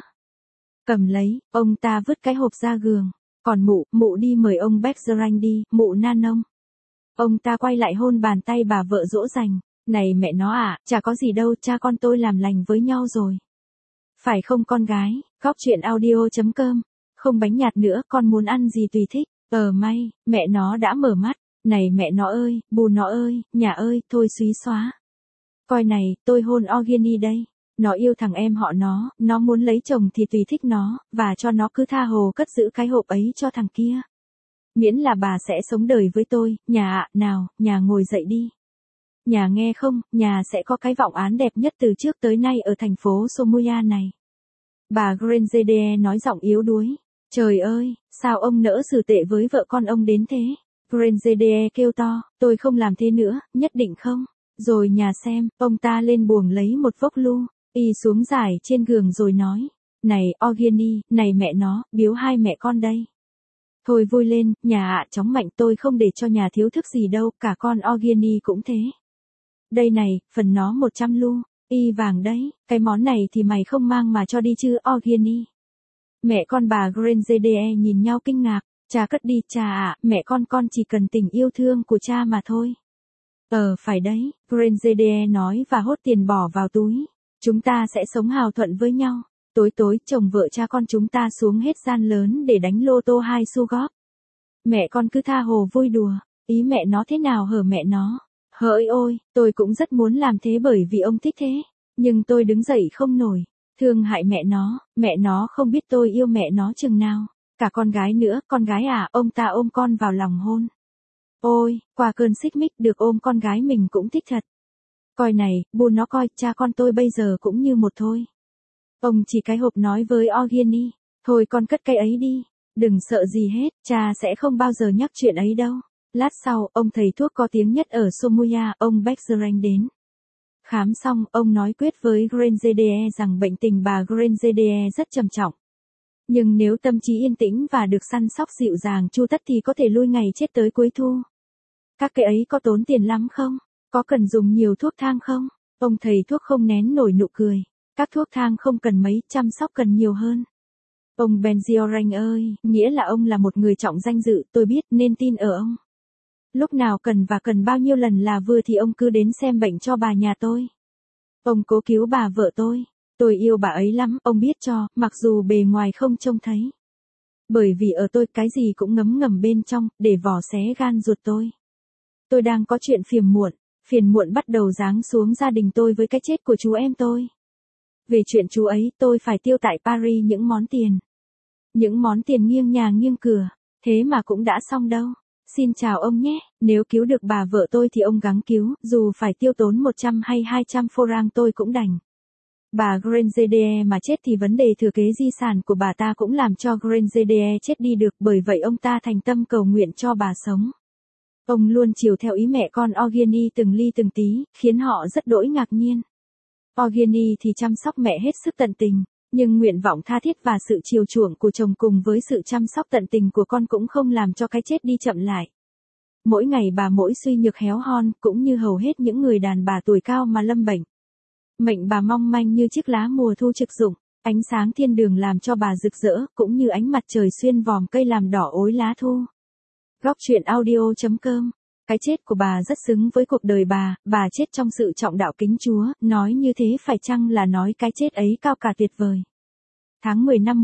Cầm lấy, ông ta vứt cái hộp ra giường. Còn mụ đi mời ông Bergerac đi, mụ Nanon. Ông ta quay lại hôn bàn tay bà vợ dỗ dành. Này mẹ nó à, chả có gì đâu, cha con tôi làm lành với nhau rồi. Phải không con gái, Góc Chuyện Audio.com. Không bánh nhạt nữa, con muốn ăn gì tùy thích. May, mẹ nó đã mở mắt. Này mẹ nó ơi, bù nó ơi, nhà ơi, thôi xúy xóa. Coi này, tôi hôn Ogini đây. Nó yêu thằng em họ nó muốn lấy chồng thì tùy thích nó, và cho nó cứ tha hồ cất giữ cái hộp ấy cho thằng kia. Miễn là bà sẽ sống đời với tôi, nhà ạ, nào, nhà ngồi dậy đi. Nhà nghe không, nhà sẽ có cái vọng án đẹp nhất từ trước tới nay ở thành phố Somuya này. Bà Grenzede nói giọng yếu đuối. Trời ơi, sao ông nỡ xử tệ với vợ con ông đến thế? Grenzede kêu to, tôi không làm thế nữa, nhất định không. Rồi nhà xem, ông ta lên buồng lấy một vốc lu, y xuống giải trên giường rồi nói. Này, Ogini, này mẹ nó, biếu hai mẹ con đây. Thôi vui lên, nhà ạ, chóng mạnh, tôi không để cho nhà thiếu thức gì đâu, cả con Ogini cũng thế. Đây này, phần nó 100 lu, y vàng đấy, cái món này thì mày không mang mà cho đi chứ Ogini. Mẹ con bà Grenzede nhìn nhau kinh ngạc, cha cất đi, cha ạ, mẹ con chỉ cần tình yêu thương của cha mà thôi. Phải đấy, Grenzede nói và hốt tiền bỏ vào túi. Chúng ta sẽ sống hào thuận với nhau. Tối chồng vợ cha con chúng ta xuống hết gian lớn để đánh lô tô 2 xu góp. Mẹ con cứ tha hồ vui đùa, ý mẹ nó thế nào hở mẹ nó. Hỡi ôi, tôi cũng rất muốn làm thế bởi vì ông thích thế. Nhưng tôi đứng dậy không nổi. Thương hại mẹ nó không biết tôi yêu mẹ nó chừng nào. Cả con gái nữa, con gái à, ông ta ôm con vào lòng hôn. Ôi, qua cơn xích mích được ôm con gái mình cũng thích thật. Coi này, bu nó coi, cha con tôi bây giờ cũng như một thôi. Ông chỉ cái hộp nói với Ogini, thôi con cất cái ấy đi, đừng sợ gì hết, cha sẽ không bao giờ nhắc chuyện ấy đâu. Lát sau, ông thầy thuốc có tiếng nhất ở Somuya, ông Bergerac đến. Khám xong, ông nói quyết với Grenzede rằng bệnh tình bà Grenzede rất trầm trọng. Nhưng nếu tâm trí yên tĩnh và được săn sóc dịu dàng chu tất thì có thể lui ngày chết tới cuối thu. Các cái ấy có tốn tiền lắm không? Có cần dùng nhiều thuốc thang không? Ông thầy thuốc không nén nổi nụ cười. Các thuốc thang không cần mấy, chăm sóc cần nhiều hơn. Ông Bergerac ơi, nghĩa là ông là một người trọng danh dự, tôi biết nên tin ở ông. Lúc nào cần và cần bao nhiêu lần là vừa thì ông cứ đến xem bệnh cho bà nhà tôi. Ông cố cứu bà vợ tôi yêu bà ấy lắm, ông biết cho, mặc dù bề ngoài không trông thấy. Bởi vì ở tôi cái gì cũng ngấm ngầm bên trong, để vò xé gan ruột tôi. Tôi đang có chuyện phiền muộn bắt đầu giáng xuống gia đình tôi với cái chết của chú em tôi. Về chuyện chú ấy, tôi phải tiêu tại Paris những món tiền. Những món tiền nghiêng nhà nghiêng cửa, thế mà cũng đã xong đâu. Xin chào ông nhé, nếu cứu được bà vợ tôi thì ông gắng cứu, dù phải tiêu tốn 100 hay 200 franc tôi cũng đành. Bà Grenzede mà chết thì vấn đề thừa kế di sản của bà ta cũng làm cho Grenzede chết đi được, bởi vậy ông ta thành tâm cầu nguyện cho bà sống. Ông luôn chiều theo ý mẹ con Ogini từng ly từng tí, khiến họ rất đỗi ngạc nhiên. Ogini thì chăm sóc mẹ hết sức tận tình, nhưng nguyện vọng tha thiết và sự chiều chuộng của chồng cùng với sự chăm sóc tận tình của con cũng không làm cho cái chết đi chậm lại. Mỗi ngày bà mỗi suy nhược héo hon, cũng như hầu hết những người đàn bà tuổi cao mà lâm bệnh. Mệnh bà mong manh như chiếc lá mùa thu trực dụng, ánh sáng thiên đường làm cho bà rực rỡ, cũng như ánh mặt trời xuyên vòm cây làm đỏ ối lá thu. Góc Chuyện Audio.com. Cái chết của bà rất xứng với cuộc đời bà chết trong sự trọng đạo kính Chúa, nói như thế phải chăng là nói cái chết ấy cao cả tuyệt vời. Tháng 10 năm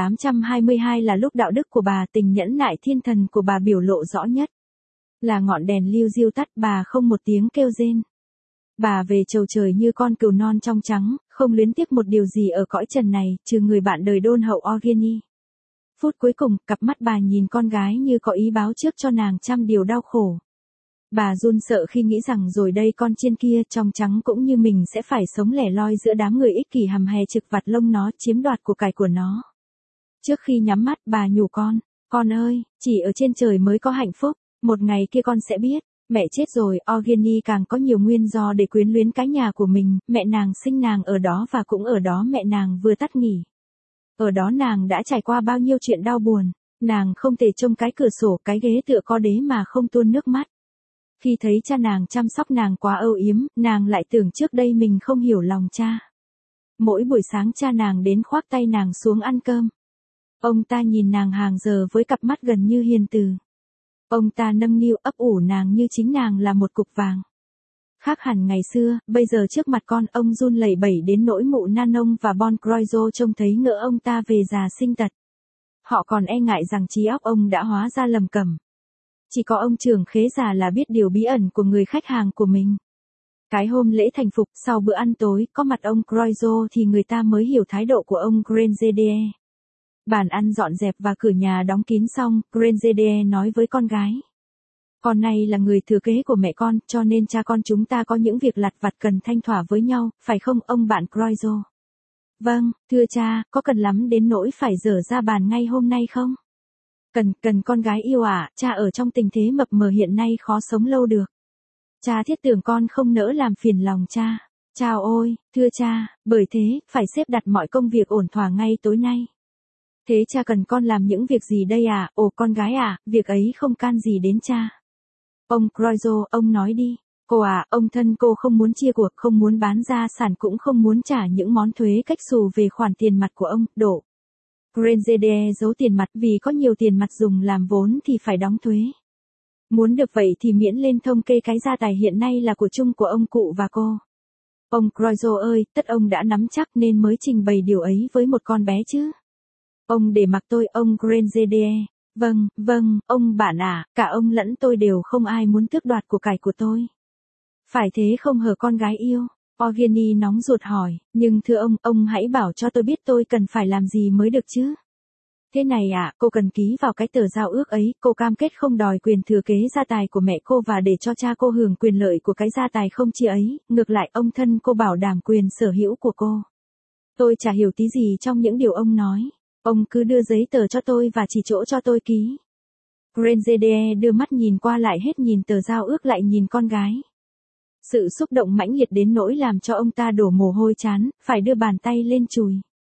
1822 là lúc đạo đức của bà, tình nhẫn nại thiên thần của bà biểu lộ rõ nhất. Là ngọn đèn liu diêu tắt, bà không một tiếng kêu rên. Bà về chầu trời như con cừu non trong trắng, không luyến tiếc một điều gì ở cõi trần này, trừ người bạn đời đôn hậu Ogini. Phút cuối cùng, cặp mắt bà nhìn con gái như có ý báo trước cho nàng trăm điều đau khổ. Bà run sợ khi nghĩ rằng rồi đây con chiên kia trong trắng cũng như mình sẽ phải sống lẻ loi giữa đám người ích kỷ hầm hè trực vặt lông nó chiếm đoạt của cải của nó. Trước khi nhắm mắt bà nhủ con ơi, chỉ ở trên trời mới có hạnh phúc, một ngày kia con sẽ biết. Mẹ chết rồi, Eugenie càng có nhiều nguyên do để quyến luyến cái nhà của mình, mẹ nàng sinh nàng ở đó và cũng ở đó mẹ nàng vừa tắt nghỉ. Ở đó nàng đã trải qua bao nhiêu chuyện đau buồn, nàng không thể trông cái cửa sổ cái ghế tựa có đế mà không tuôn nước mắt. Khi thấy cha nàng chăm sóc nàng quá âu yếm, nàng lại tưởng trước đây mình không hiểu lòng cha. Mỗi buổi sáng cha nàng đến khoác tay nàng xuống ăn cơm. Ông ta nhìn nàng hàng giờ với cặp mắt gần như hiền từ. Ông ta nâng niu ấp ủ nàng như chính nàng là một cục vàng. Khác hẳn ngày xưa, bây giờ trước mặt con ông run lẩy bẩy đến nỗi mụ Nanon và Bon Croizo trông thấy ngỡ ông ta về già sinh tật. Họ còn e ngại rằng trí óc ông đã hóa ra lầm cẩm. Chỉ có ông trưởng khế già là biết điều bí ẩn của người khách hàng của mình. Cái hôm lễ thành phục sau bữa ăn tối có mặt ông Croizo thì người ta mới hiểu thái độ của ông Grenzede. Bàn ăn dọn dẹp và cửa nhà đóng kín xong, Grenzede nói với con gái. Con này là người thừa kế của mẹ con, cho nên cha con chúng ta có những việc lặt vặt cần thanh thỏa với nhau, phải không ông bạn Croizo? Vâng, thưa cha, có cần lắm đến nỗi phải dở ra bàn ngay hôm nay không? Cần con gái yêu ạ, cha ở trong tình thế mập mờ hiện nay khó sống lâu được. Cha thiết tưởng con không nỡ làm phiền lòng cha. Chào ôi, thưa cha, bởi thế, phải xếp đặt mọi công việc ổn thỏa ngay tối nay. Thế cha cần con làm những việc gì đây à? Ồ con gái à, việc ấy không can gì đến cha. Ông Croizo, ông nói đi. Cô à, ông thân cô không muốn chia cuộc, không muốn bán gia sản cũng không muốn trả những món thuế cách xù về khoản tiền mặt của ông, đổ. Grenzede giấu tiền mặt vì có nhiều tiền mặt dùng làm vốn thì phải đóng thuế. Muốn được vậy thì miễn lên thông kê cái gia tài hiện nay là của chung của ông cụ và cô. Ông Croizo ơi, tất ông đã nắm chắc nên mới trình bày điều ấy với một con bé chứ. Ông để mặc tôi, ông Grenzede. Vâng, ông bạn à, cả ông lẫn tôi đều không ai muốn tước đoạt của cải của tôi. Phải thế không hờ con gái yêu? Eugenie nóng ruột hỏi, nhưng thưa ông hãy bảo cho tôi biết tôi cần phải làm gì mới được chứ. Thế này ạ, cô cần ký vào cái tờ giao ước ấy, cô cam kết không đòi quyền thừa kế gia tài của mẹ cô và để cho cha cô hưởng quyền lợi của cái gia tài không chia ấy, ngược lại ông thân cô bảo đảm quyền sở hữu của cô. Tôi chả hiểu tí gì trong những điều ông nói. Ông cứ đưa giấy tờ cho tôi và chỉ chỗ cho tôi ký. Grenzede đưa mắt nhìn qua lại hết nhìn tờ giao ước lại nhìn con gái. Sự xúc động mãnh liệt đến nỗi làm cho ông ta đổ mồ hôi trán, phải đưa bàn tay lên chùi.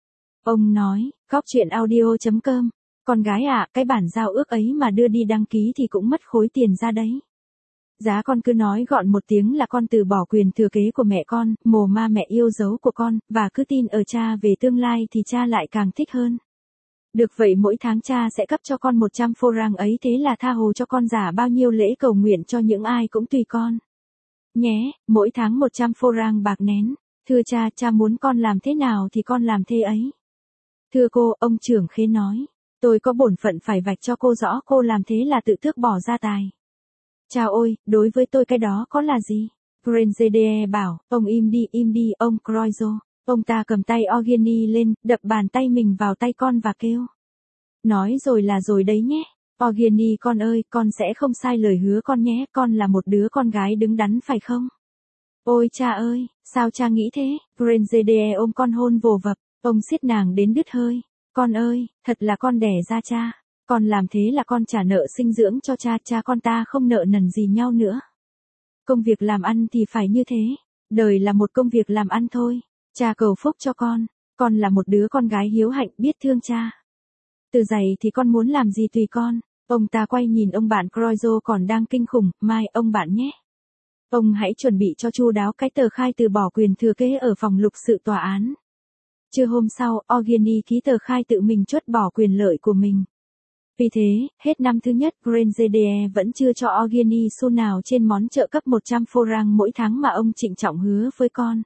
Ông nói, Góc Chuyện Audio.com, con gái à, cái bản giao ước ấy mà đưa đi đăng ký thì cũng mất khối tiền ra đấy. Giá con cứ nói gọn một tiếng là con từ bỏ quyền thừa kế của mẹ con, mồ ma mẹ yêu dấu của con, và cứ tin ở cha về tương lai thì cha lại càng thích hơn. Được vậy mỗi tháng cha sẽ cấp cho con 100 franc ấy thế là tha hồ cho con giả bao nhiêu lễ cầu nguyện cho những ai cũng tùy con. Nhé, mỗi tháng 100 franc bạc nén. Thưa cha muốn con làm thế nào thì con làm thế ấy. Thưa cô, ông trưởng khế nói. Tôi có bổn phận phải vạch cho cô rõ cô làm thế là tự tước bỏ gia tài. Chào ôi, đối với tôi cái đó có là gì? Grenzede bảo, ông im đi, ông Croizo. Ông ta cầm tay Eugenie lên, đập bàn tay mình vào tay con và kêu. Nói rồi là rồi đấy nhé. Eugenie con ơi, con sẽ không sai lời hứa con nhé, con là một đứa con gái đứng đắn phải không? Ôi cha ơi, sao cha nghĩ thế? Grenzede ôm con hôn vồ vập, ông siết nàng đến đứt hơi. Con ơi, thật là con đẻ ra cha. Con làm thế là con trả nợ sinh dưỡng cho cha con ta không nợ nần gì nhau nữa. Công việc làm ăn thì phải như thế. Đời là một công việc làm ăn thôi. Cha cầu phúc cho con là một đứa con gái hiếu hạnh biết thương cha. Từ giày thì con muốn làm gì tùy con. Ông ta quay nhìn ông bạn Croizo còn đang kinh khủng, mai ông bạn nhé. Ông hãy chuẩn bị cho chu đáo cái tờ khai từ bỏ quyền thừa kế ở phòng lục sự tòa án. Trưa hôm sau, Eugenie ký tờ khai tự mình chốt bỏ quyền lợi của mình. Vì thế, hết năm thứ nhất, Grenzede vẫn chưa cho Eugenie xu nào trên món trợ cấp 100 franc mỗi tháng mà ông trịnh trọng hứa với con.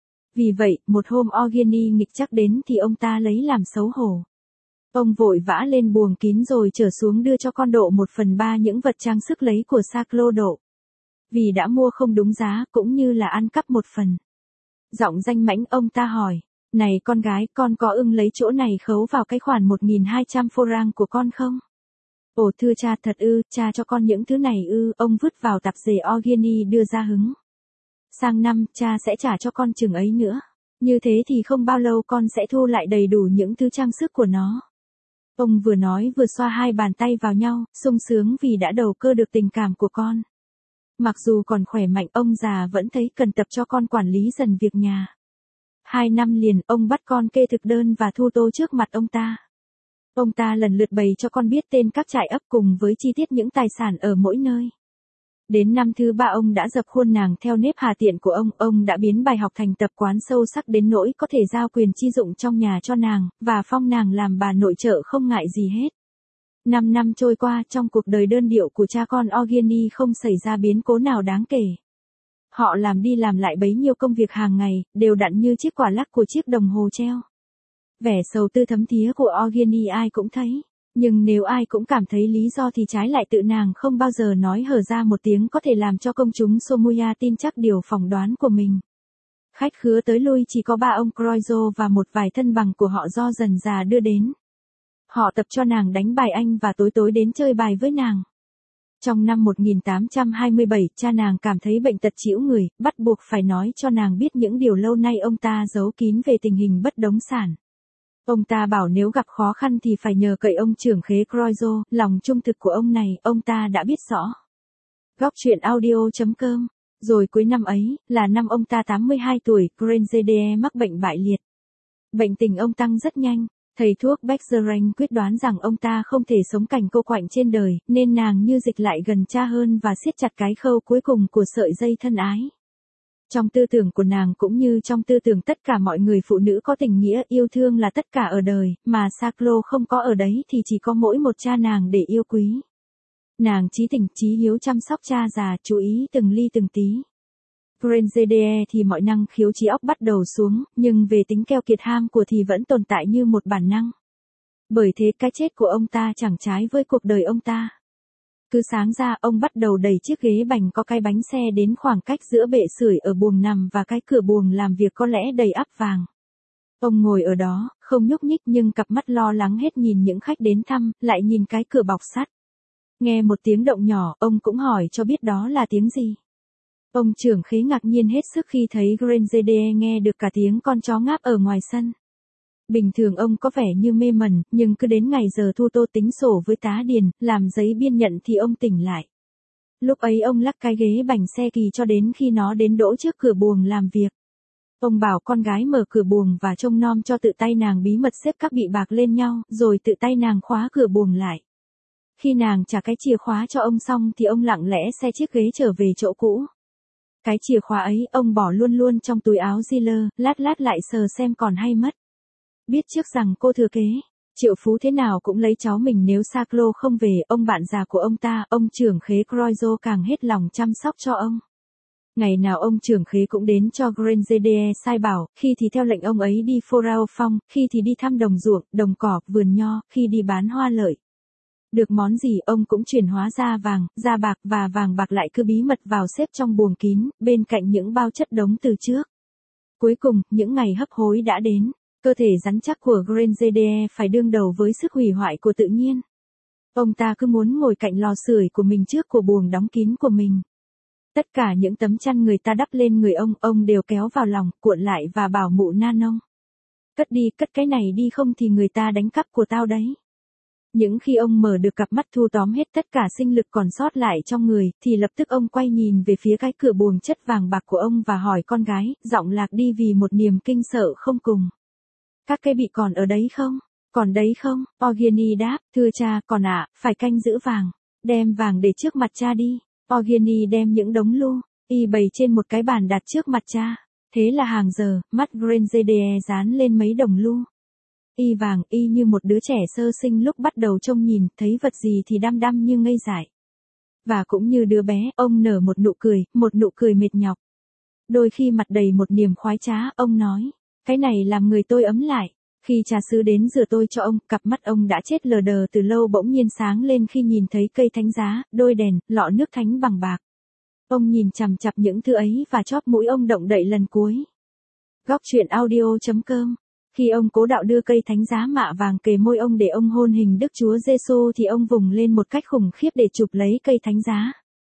Vì vậy, một hôm Eugenie nghịch chắc đến thì ông ta lấy làm xấu hổ. Ông vội vã lên buồng kín rồi trở xuống đưa cho con độ 1/3 những vật trang sức lấy của Saclo độ. Vì đã mua không đúng giá cũng như là ăn cắp một phần. Giọng danh mãnh ông ta hỏi, Này con gái, con có ưng lấy chỗ này khấu vào cái khoản 1.200 franc của con không? Ồ thưa cha, thật ư, cha cho con những thứ này ư, ông vứt vào tạp dề Eugenie đưa ra hứng. Sang năm, cha sẽ trả cho con chừng ấy nữa. Như thế thì không bao lâu con sẽ thu lại đầy đủ những thứ trang sức của nó. Ông vừa nói vừa xoa hai bàn tay vào nhau, sung sướng vì đã đầu cơ được tình cảm của con. Mặc dù còn khỏe mạnh, ông già vẫn thấy cần tập cho con quản lý dần việc nhà. 2 năm liền, ông bắt con kê thực đơn và thu tô trước mặt ông ta. Ông ta lần lượt bày cho con biết tên các trại ấp cùng với chi tiết những tài sản ở mỗi nơi. Đến năm thứ 3 ông đã dập khuôn nàng theo nếp hà tiện của ông đã biến bài học thành tập quán sâu sắc đến nỗi có thể giao quyền chi dụng trong nhà cho nàng, và phong nàng làm bà nội trợ không ngại gì hết. 5 năm trôi qua, trong cuộc đời đơn điệu của cha con Eugenie không xảy ra biến cố nào đáng kể. Họ làm đi làm lại bấy nhiêu công việc hàng ngày, đều đặn như chiếc quả lắc của chiếc đồng hồ treo. Vẻ sầu tư thấm thía của Eugenie ai cũng thấy. Nhưng nếu ai cũng cảm thấy lý do thì trái lại tự nàng không bao giờ nói hở ra một tiếng có thể làm cho công chúng Somuya tin chắc điều phỏng đoán của mình. Khách khứa tới lui chỉ có 3 ông Croizo và một vài thân bằng của họ do dần già đưa đến. Họ tập cho nàng đánh bài Anh và tối tối đến chơi bài với nàng. Trong năm 1827, cha nàng cảm thấy bệnh tật trĩu người, bắt buộc phải nói cho nàng biết những điều lâu nay ông ta giấu kín về tình hình bất động sản. Ông ta bảo nếu gặp khó khăn thì phải nhờ cậy ông trưởng khế Croizo, lòng trung thực của ông này, ông ta đã biết rõ. Góc truyện audio.com. Rồi cuối năm ấy, là năm ông ta 82 tuổi, Grenzede mắc bệnh bại liệt. Bệnh tình ông tăng rất nhanh. Thầy thuốc Bergerac quyết đoán rằng ông ta không thể sống cảnh cô quạnh trên đời, nên nàng như dịch lại gần cha hơn và siết chặt cái khâu cuối cùng của sợi dây thân ái. Trong tư tưởng của nàng cũng như trong tư tưởng tất cả mọi người phụ nữ có tình nghĩa, yêu thương là tất cả ở đời, mà Saclo không có ở đấy thì chỉ có mỗi một cha nàng để yêu quý. Nàng chí tình, chí hiếu chăm sóc cha già, chú ý từng ly từng tí. Grenzede thì mọi năng khiếu trí óc bắt đầu xuống, nhưng về tính keo kiệt ham của thì vẫn tồn tại như một bản năng. Bởi thế cái chết của ông ta chẳng trái với cuộc đời ông ta. Cứ sáng ra, ông bắt đầu đẩy chiếc ghế bành có cái bánh xe đến khoảng cách giữa bệ sưởi ở buồng nằm và cái cửa buồng làm việc có lẽ đầy ắp vàng. Ông ngồi ở đó, không nhúc nhích nhưng cặp mắt lo lắng hết nhìn những khách đến thăm, lại nhìn cái cửa bọc sắt. Nghe một tiếng động nhỏ, ông cũng hỏi cho biết đó là tiếng gì. Ông trưởng khế ngạc nhiên hết sức khi thấy Grenzede nghe được cả tiếng con chó ngáp ở ngoài sân. Bình thường ông có vẻ như mê mẩn, nhưng cứ đến ngày giờ thu tô tính sổ với tá điền, làm giấy biên nhận thì ông tỉnh lại. Lúc ấy ông lắc cái ghế bành xe kỳ cho đến khi nó đến đỗ trước cửa buồng làm việc. Ông bảo con gái mở cửa buồng và trông nom cho, tự tay nàng bí mật xếp các bị bạc lên nhau, rồi tự tay nàng khóa cửa buồng lại. Khi nàng trả cái chìa khóa cho ông xong thì ông lặng lẽ xe chiếc ghế trở về chỗ cũ. Cái chìa khóa ấy ông bỏ luôn luôn trong túi áo Ziller, lát lát lại sờ xem còn hay mất. Biết trước rằng cô thừa kế, triệu phú thế nào cũng lấy cháu mình nếu Saclo không về, ông bạn già của ông ta, ông trưởng khế Croizo càng hết lòng chăm sóc cho ông. Ngày nào ông trưởng khế cũng đến cho Grenzede sai bảo, khi thì theo lệnh ông ấy đi Forao Phong, khi thì đi thăm đồng ruộng, đồng cỏ, vườn nho, khi đi bán hoa lợi. Được món gì ông cũng chuyển hóa ra vàng, ra bạc và vàng bạc lại cứ bí mật vào xếp trong buồng kín, bên cạnh những bao chất đống từ trước. Cuối cùng, những ngày hấp hối đã đến. Cơ thể rắn chắc của Grenzede phải đương đầu với sức hủy hoại của tự nhiên. Ông ta cứ muốn ngồi cạnh lò sưởi của mình trước của buồng đóng kín của mình. Tất cả những tấm chăn người ta đắp lên người ông đều kéo vào lòng, cuộn lại và bảo mụ nan ông. Cất đi, cất cái này đi không thì người ta đánh cắp của tao đấy. Những khi ông mở được cặp mắt thu tóm hết tất cả sinh lực còn sót lại trong người, thì lập tức ông quay nhìn về phía cái cửa buồng chất vàng bạc của ông và hỏi con gái, giọng lạc đi vì một niềm kinh sợ không cùng. Các cái bị còn ở đấy không? Còn đấy không? Eugenie đáp, thưa cha, còn ạ, phải canh giữ vàng. Đem vàng để trước mặt cha đi. Eugenie đem những đống lu, y bày trên một cái bàn đặt trước mặt cha. Thế là hàng giờ, mắt Grenzede dán lên mấy đồng lu. Y vàng, y như một đứa trẻ sơ sinh lúc bắt đầu trông nhìn, thấy vật gì thì đăm đăm như ngây dại. Và cũng như đứa bé, ông nở một nụ cười mệt nhọc. Đôi khi mặt đầy một niềm khoái trá, ông nói, cái này làm người tôi ấm lại. Khi trà sứ đến rửa tôi cho ông, cặp mắt ông đã chết lờ đờ từ lâu bỗng nhiên sáng lên khi nhìn thấy cây thánh giá, đôi đèn, lọ nước thánh bằng bạc. Ông nhìn chằm chằm những thứ ấy và chóp mũi ông động đậy lần cuối. Góc truyện audio.com. Khi ông Cố Đạo đưa cây thánh giá mạ vàng kề môi ông để ông hôn hình Đức Chúa Giêsu thì ông vùng lên một cách khủng khiếp để chụp lấy cây thánh giá.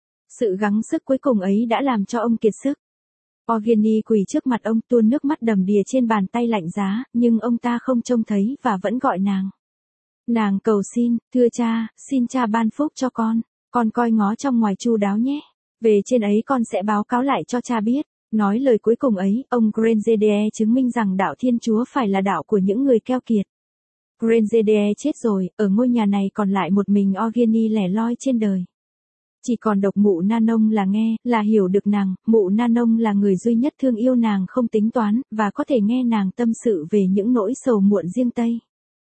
Sự gắng sức cuối cùng ấy đã làm cho ông kiệt sức. Eugenie quỳ trước mặt ông tuôn nước mắt đầm đìa trên bàn tay lạnh giá, nhưng ông ta không trông thấy và vẫn gọi nàng. Nàng cầu xin, thưa cha, xin cha ban phúc cho con coi ngó trong ngoài chu đáo nhé. Về trên ấy con sẽ báo cáo lại cho cha biết. Nói lời cuối cùng ấy, ông Grenzede chứng minh rằng đạo Thiên Chúa phải là đạo của những người keo kiệt. Grenzede chết rồi, ở ngôi nhà này còn lại một mình Eugenie lẻ loi trên đời. Chỉ còn độc mụ Nanon là nghe, là hiểu được nàng, mụ Nanon là người duy nhất thương yêu nàng không tính toán, và có thể nghe nàng tâm sự về những nỗi sầu muộn riêng Tây.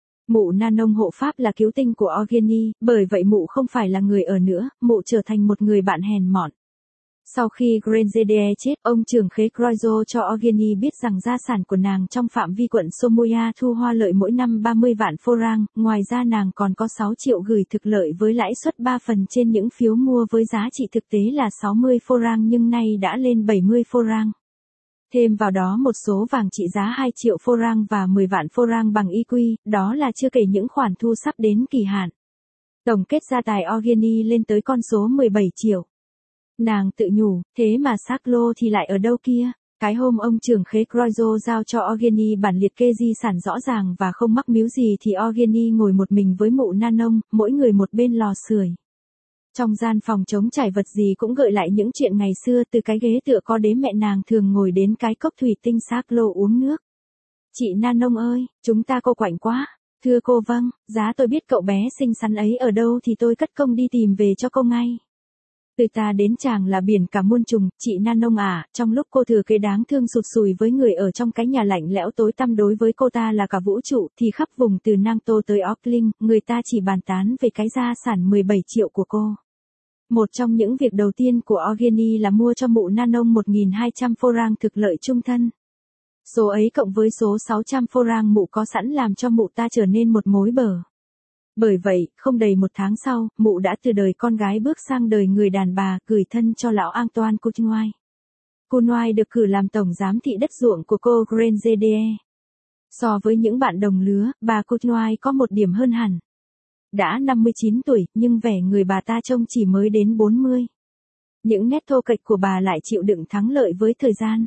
Mụ Nanon hộ pháp là cứu tinh của Eugenie, bởi vậy mụ không phải là người ở nữa, mụ trở thành một người bạn hèn mọn. Sau khi Grenzede chết, ông trưởng khế Croizo cho Eugenie biết rằng gia sản của nàng trong phạm vi quận Somoya thu hoa lợi mỗi năm 30 vạn forang, ngoài ra nàng còn có 6 triệu gửi thực lợi với lãi suất 3 phần trên những phiếu mua với giá trị thực tế là 60 forang nhưng nay đã lên 70 forang. Thêm vào đó một số vàng trị giá 2 triệu forang và 10 vạn forang bằng EQ, đó là chưa kể những khoản thu sắp đến kỳ hạn. Tổng kết gia tài Eugenie lên tới con số 17 triệu. Nàng tự nhủ, thế mà xác lô thì lại ở đâu kia? Cái hôm ông trưởng khế Croizo giao cho Eugenie bản liệt kê di sản rõ ràng và không mắc míu gì thì Eugenie ngồi một mình với mụ Nanon, mỗi người một bên lò sưởi. Trong gian phòng trống trải vật gì cũng gợi lại những chuyện ngày xưa, từ cái ghế tựa có đế mẹ nàng thường ngồi đến cái cốc thủy tinh xác lô uống nước. Chị Nanon ơi, chúng ta cô quạnh quá. Thưa cô vâng, giá tôi biết cậu bé xinh xắn ấy ở đâu thì tôi cất công đi tìm về cho cô ngay. Từ ta đến chàng là biển cả muôn trùng, chị Nanon à, trong lúc cô thừa kế đáng thương sụt sùi với người ở trong cái nhà lạnh lẽo tối tăm đối với cô ta là cả vũ trụ, thì khắp vùng từ Nangto tới Auckland, người ta chỉ bàn tán về cái gia sản 17 triệu của cô. Một trong những việc đầu tiên của Eugenie là mua cho mụ Nanon 1.200 forang thực lợi chung thân. Số ấy cộng với số 600 forang mụ có sẵn làm cho mụ ta trở nên một mối bờ. Bởi vậy, không đầy một tháng sau, mụ đã từ đời con gái bước sang đời người đàn bà, gửi thân cho lão Antoine Counoy. Counoy được cử làm tổng giám thị đất ruộng của cô Grenzede. So với những bạn đồng lứa, bà Counoy có một điểm hơn hẳn. Đã 59 tuổi, nhưng vẻ người bà ta trông chỉ mới đến 40. Những nét thô kệch của bà lại chịu đựng thắng lợi với thời gian.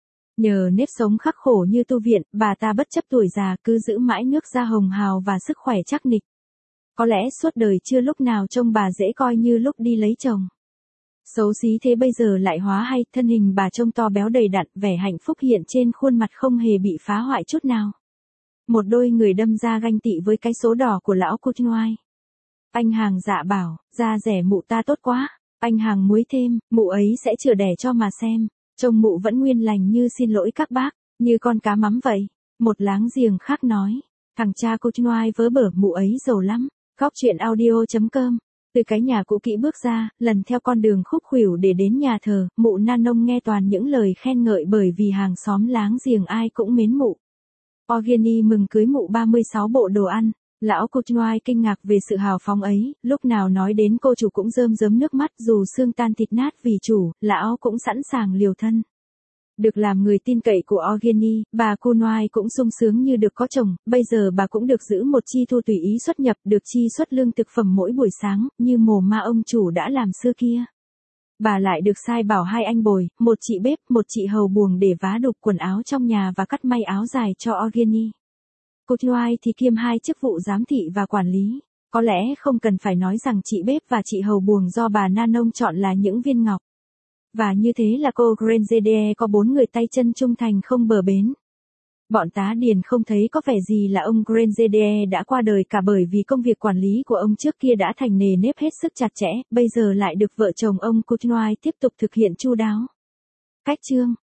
Nhờ nếp sống khắc khổ như tu viện, bà ta bất chấp tuổi già cứ giữ mãi nước da hồng hào và sức khỏe chắc nịch. Có lẽ suốt đời chưa lúc nào trông bà dễ coi như lúc đi lấy chồng. Xấu xí thế bây giờ lại hóa hay, thân hình bà trông to béo đầy đặn, vẻ hạnh phúc hiện trên khuôn mặt không hề bị phá hoại chút nào. Một đôi người đâm ra ganh tị với cái số đỏ của lão Counoy. Anh hàng dạ bảo, da rẻ mụ ta tốt quá. Anh hàng muối thêm, mụ ấy sẽ chữa đẻ cho mà xem. Trông mụ vẫn nguyên lành như xin lỗi các bác, như con cá mắm vậy. Một láng giềng khác nói, thằng cha Counoy vớ bở mụ ấy giàu lắm. Góc truyện audio.com. Từ cái nhà cũ kỹ bước ra, lần theo con đường khúc khuỷu để đến nhà thờ, mụ Nanon nghe toàn những lời khen ngợi bởi vì hàng xóm láng giềng ai cũng mến mụ. Eugenie mừng cưới mụ 36 bộ đồ ăn. Lão Counoy kinh ngạc về sự hào phóng ấy, lúc nào nói đến cô chủ cũng rơm rớm nước mắt, dù xương tan thịt nát vì chủ, lão cũng sẵn sàng liều thân. Được làm người tin cậy của Eugenie, bà Counoy cũng sung sướng như được có chồng, bây giờ bà cũng được giữ một chi thu tùy ý xuất nhập, được chi xuất lương thực phẩm mỗi buổi sáng, như mồ ma ông chủ đã làm xưa kia. Bà lại được sai bảo 2 anh bồi, một chị bếp, một chị hầu buồng để vá đục quần áo trong nhà và cắt may áo dài cho Eugenie. Counoy thì kiêm 2 chức vụ giám thị và quản lý. Có lẽ không cần phải nói rằng chị bếp và chị hầu buồng do bà Nanon chọn là những viên ngọc. Và như thế là cô Grenzede có 4 người tay chân trung thành không bờ bến. Bọn tá điền không thấy có vẻ gì là ông Grenzede đã qua đời cả, bởi vì công việc quản lý của ông trước kia đã thành nề nếp hết sức chặt chẽ, bây giờ lại được vợ chồng ông Counoy tiếp tục thực hiện chu đáo. Cách chương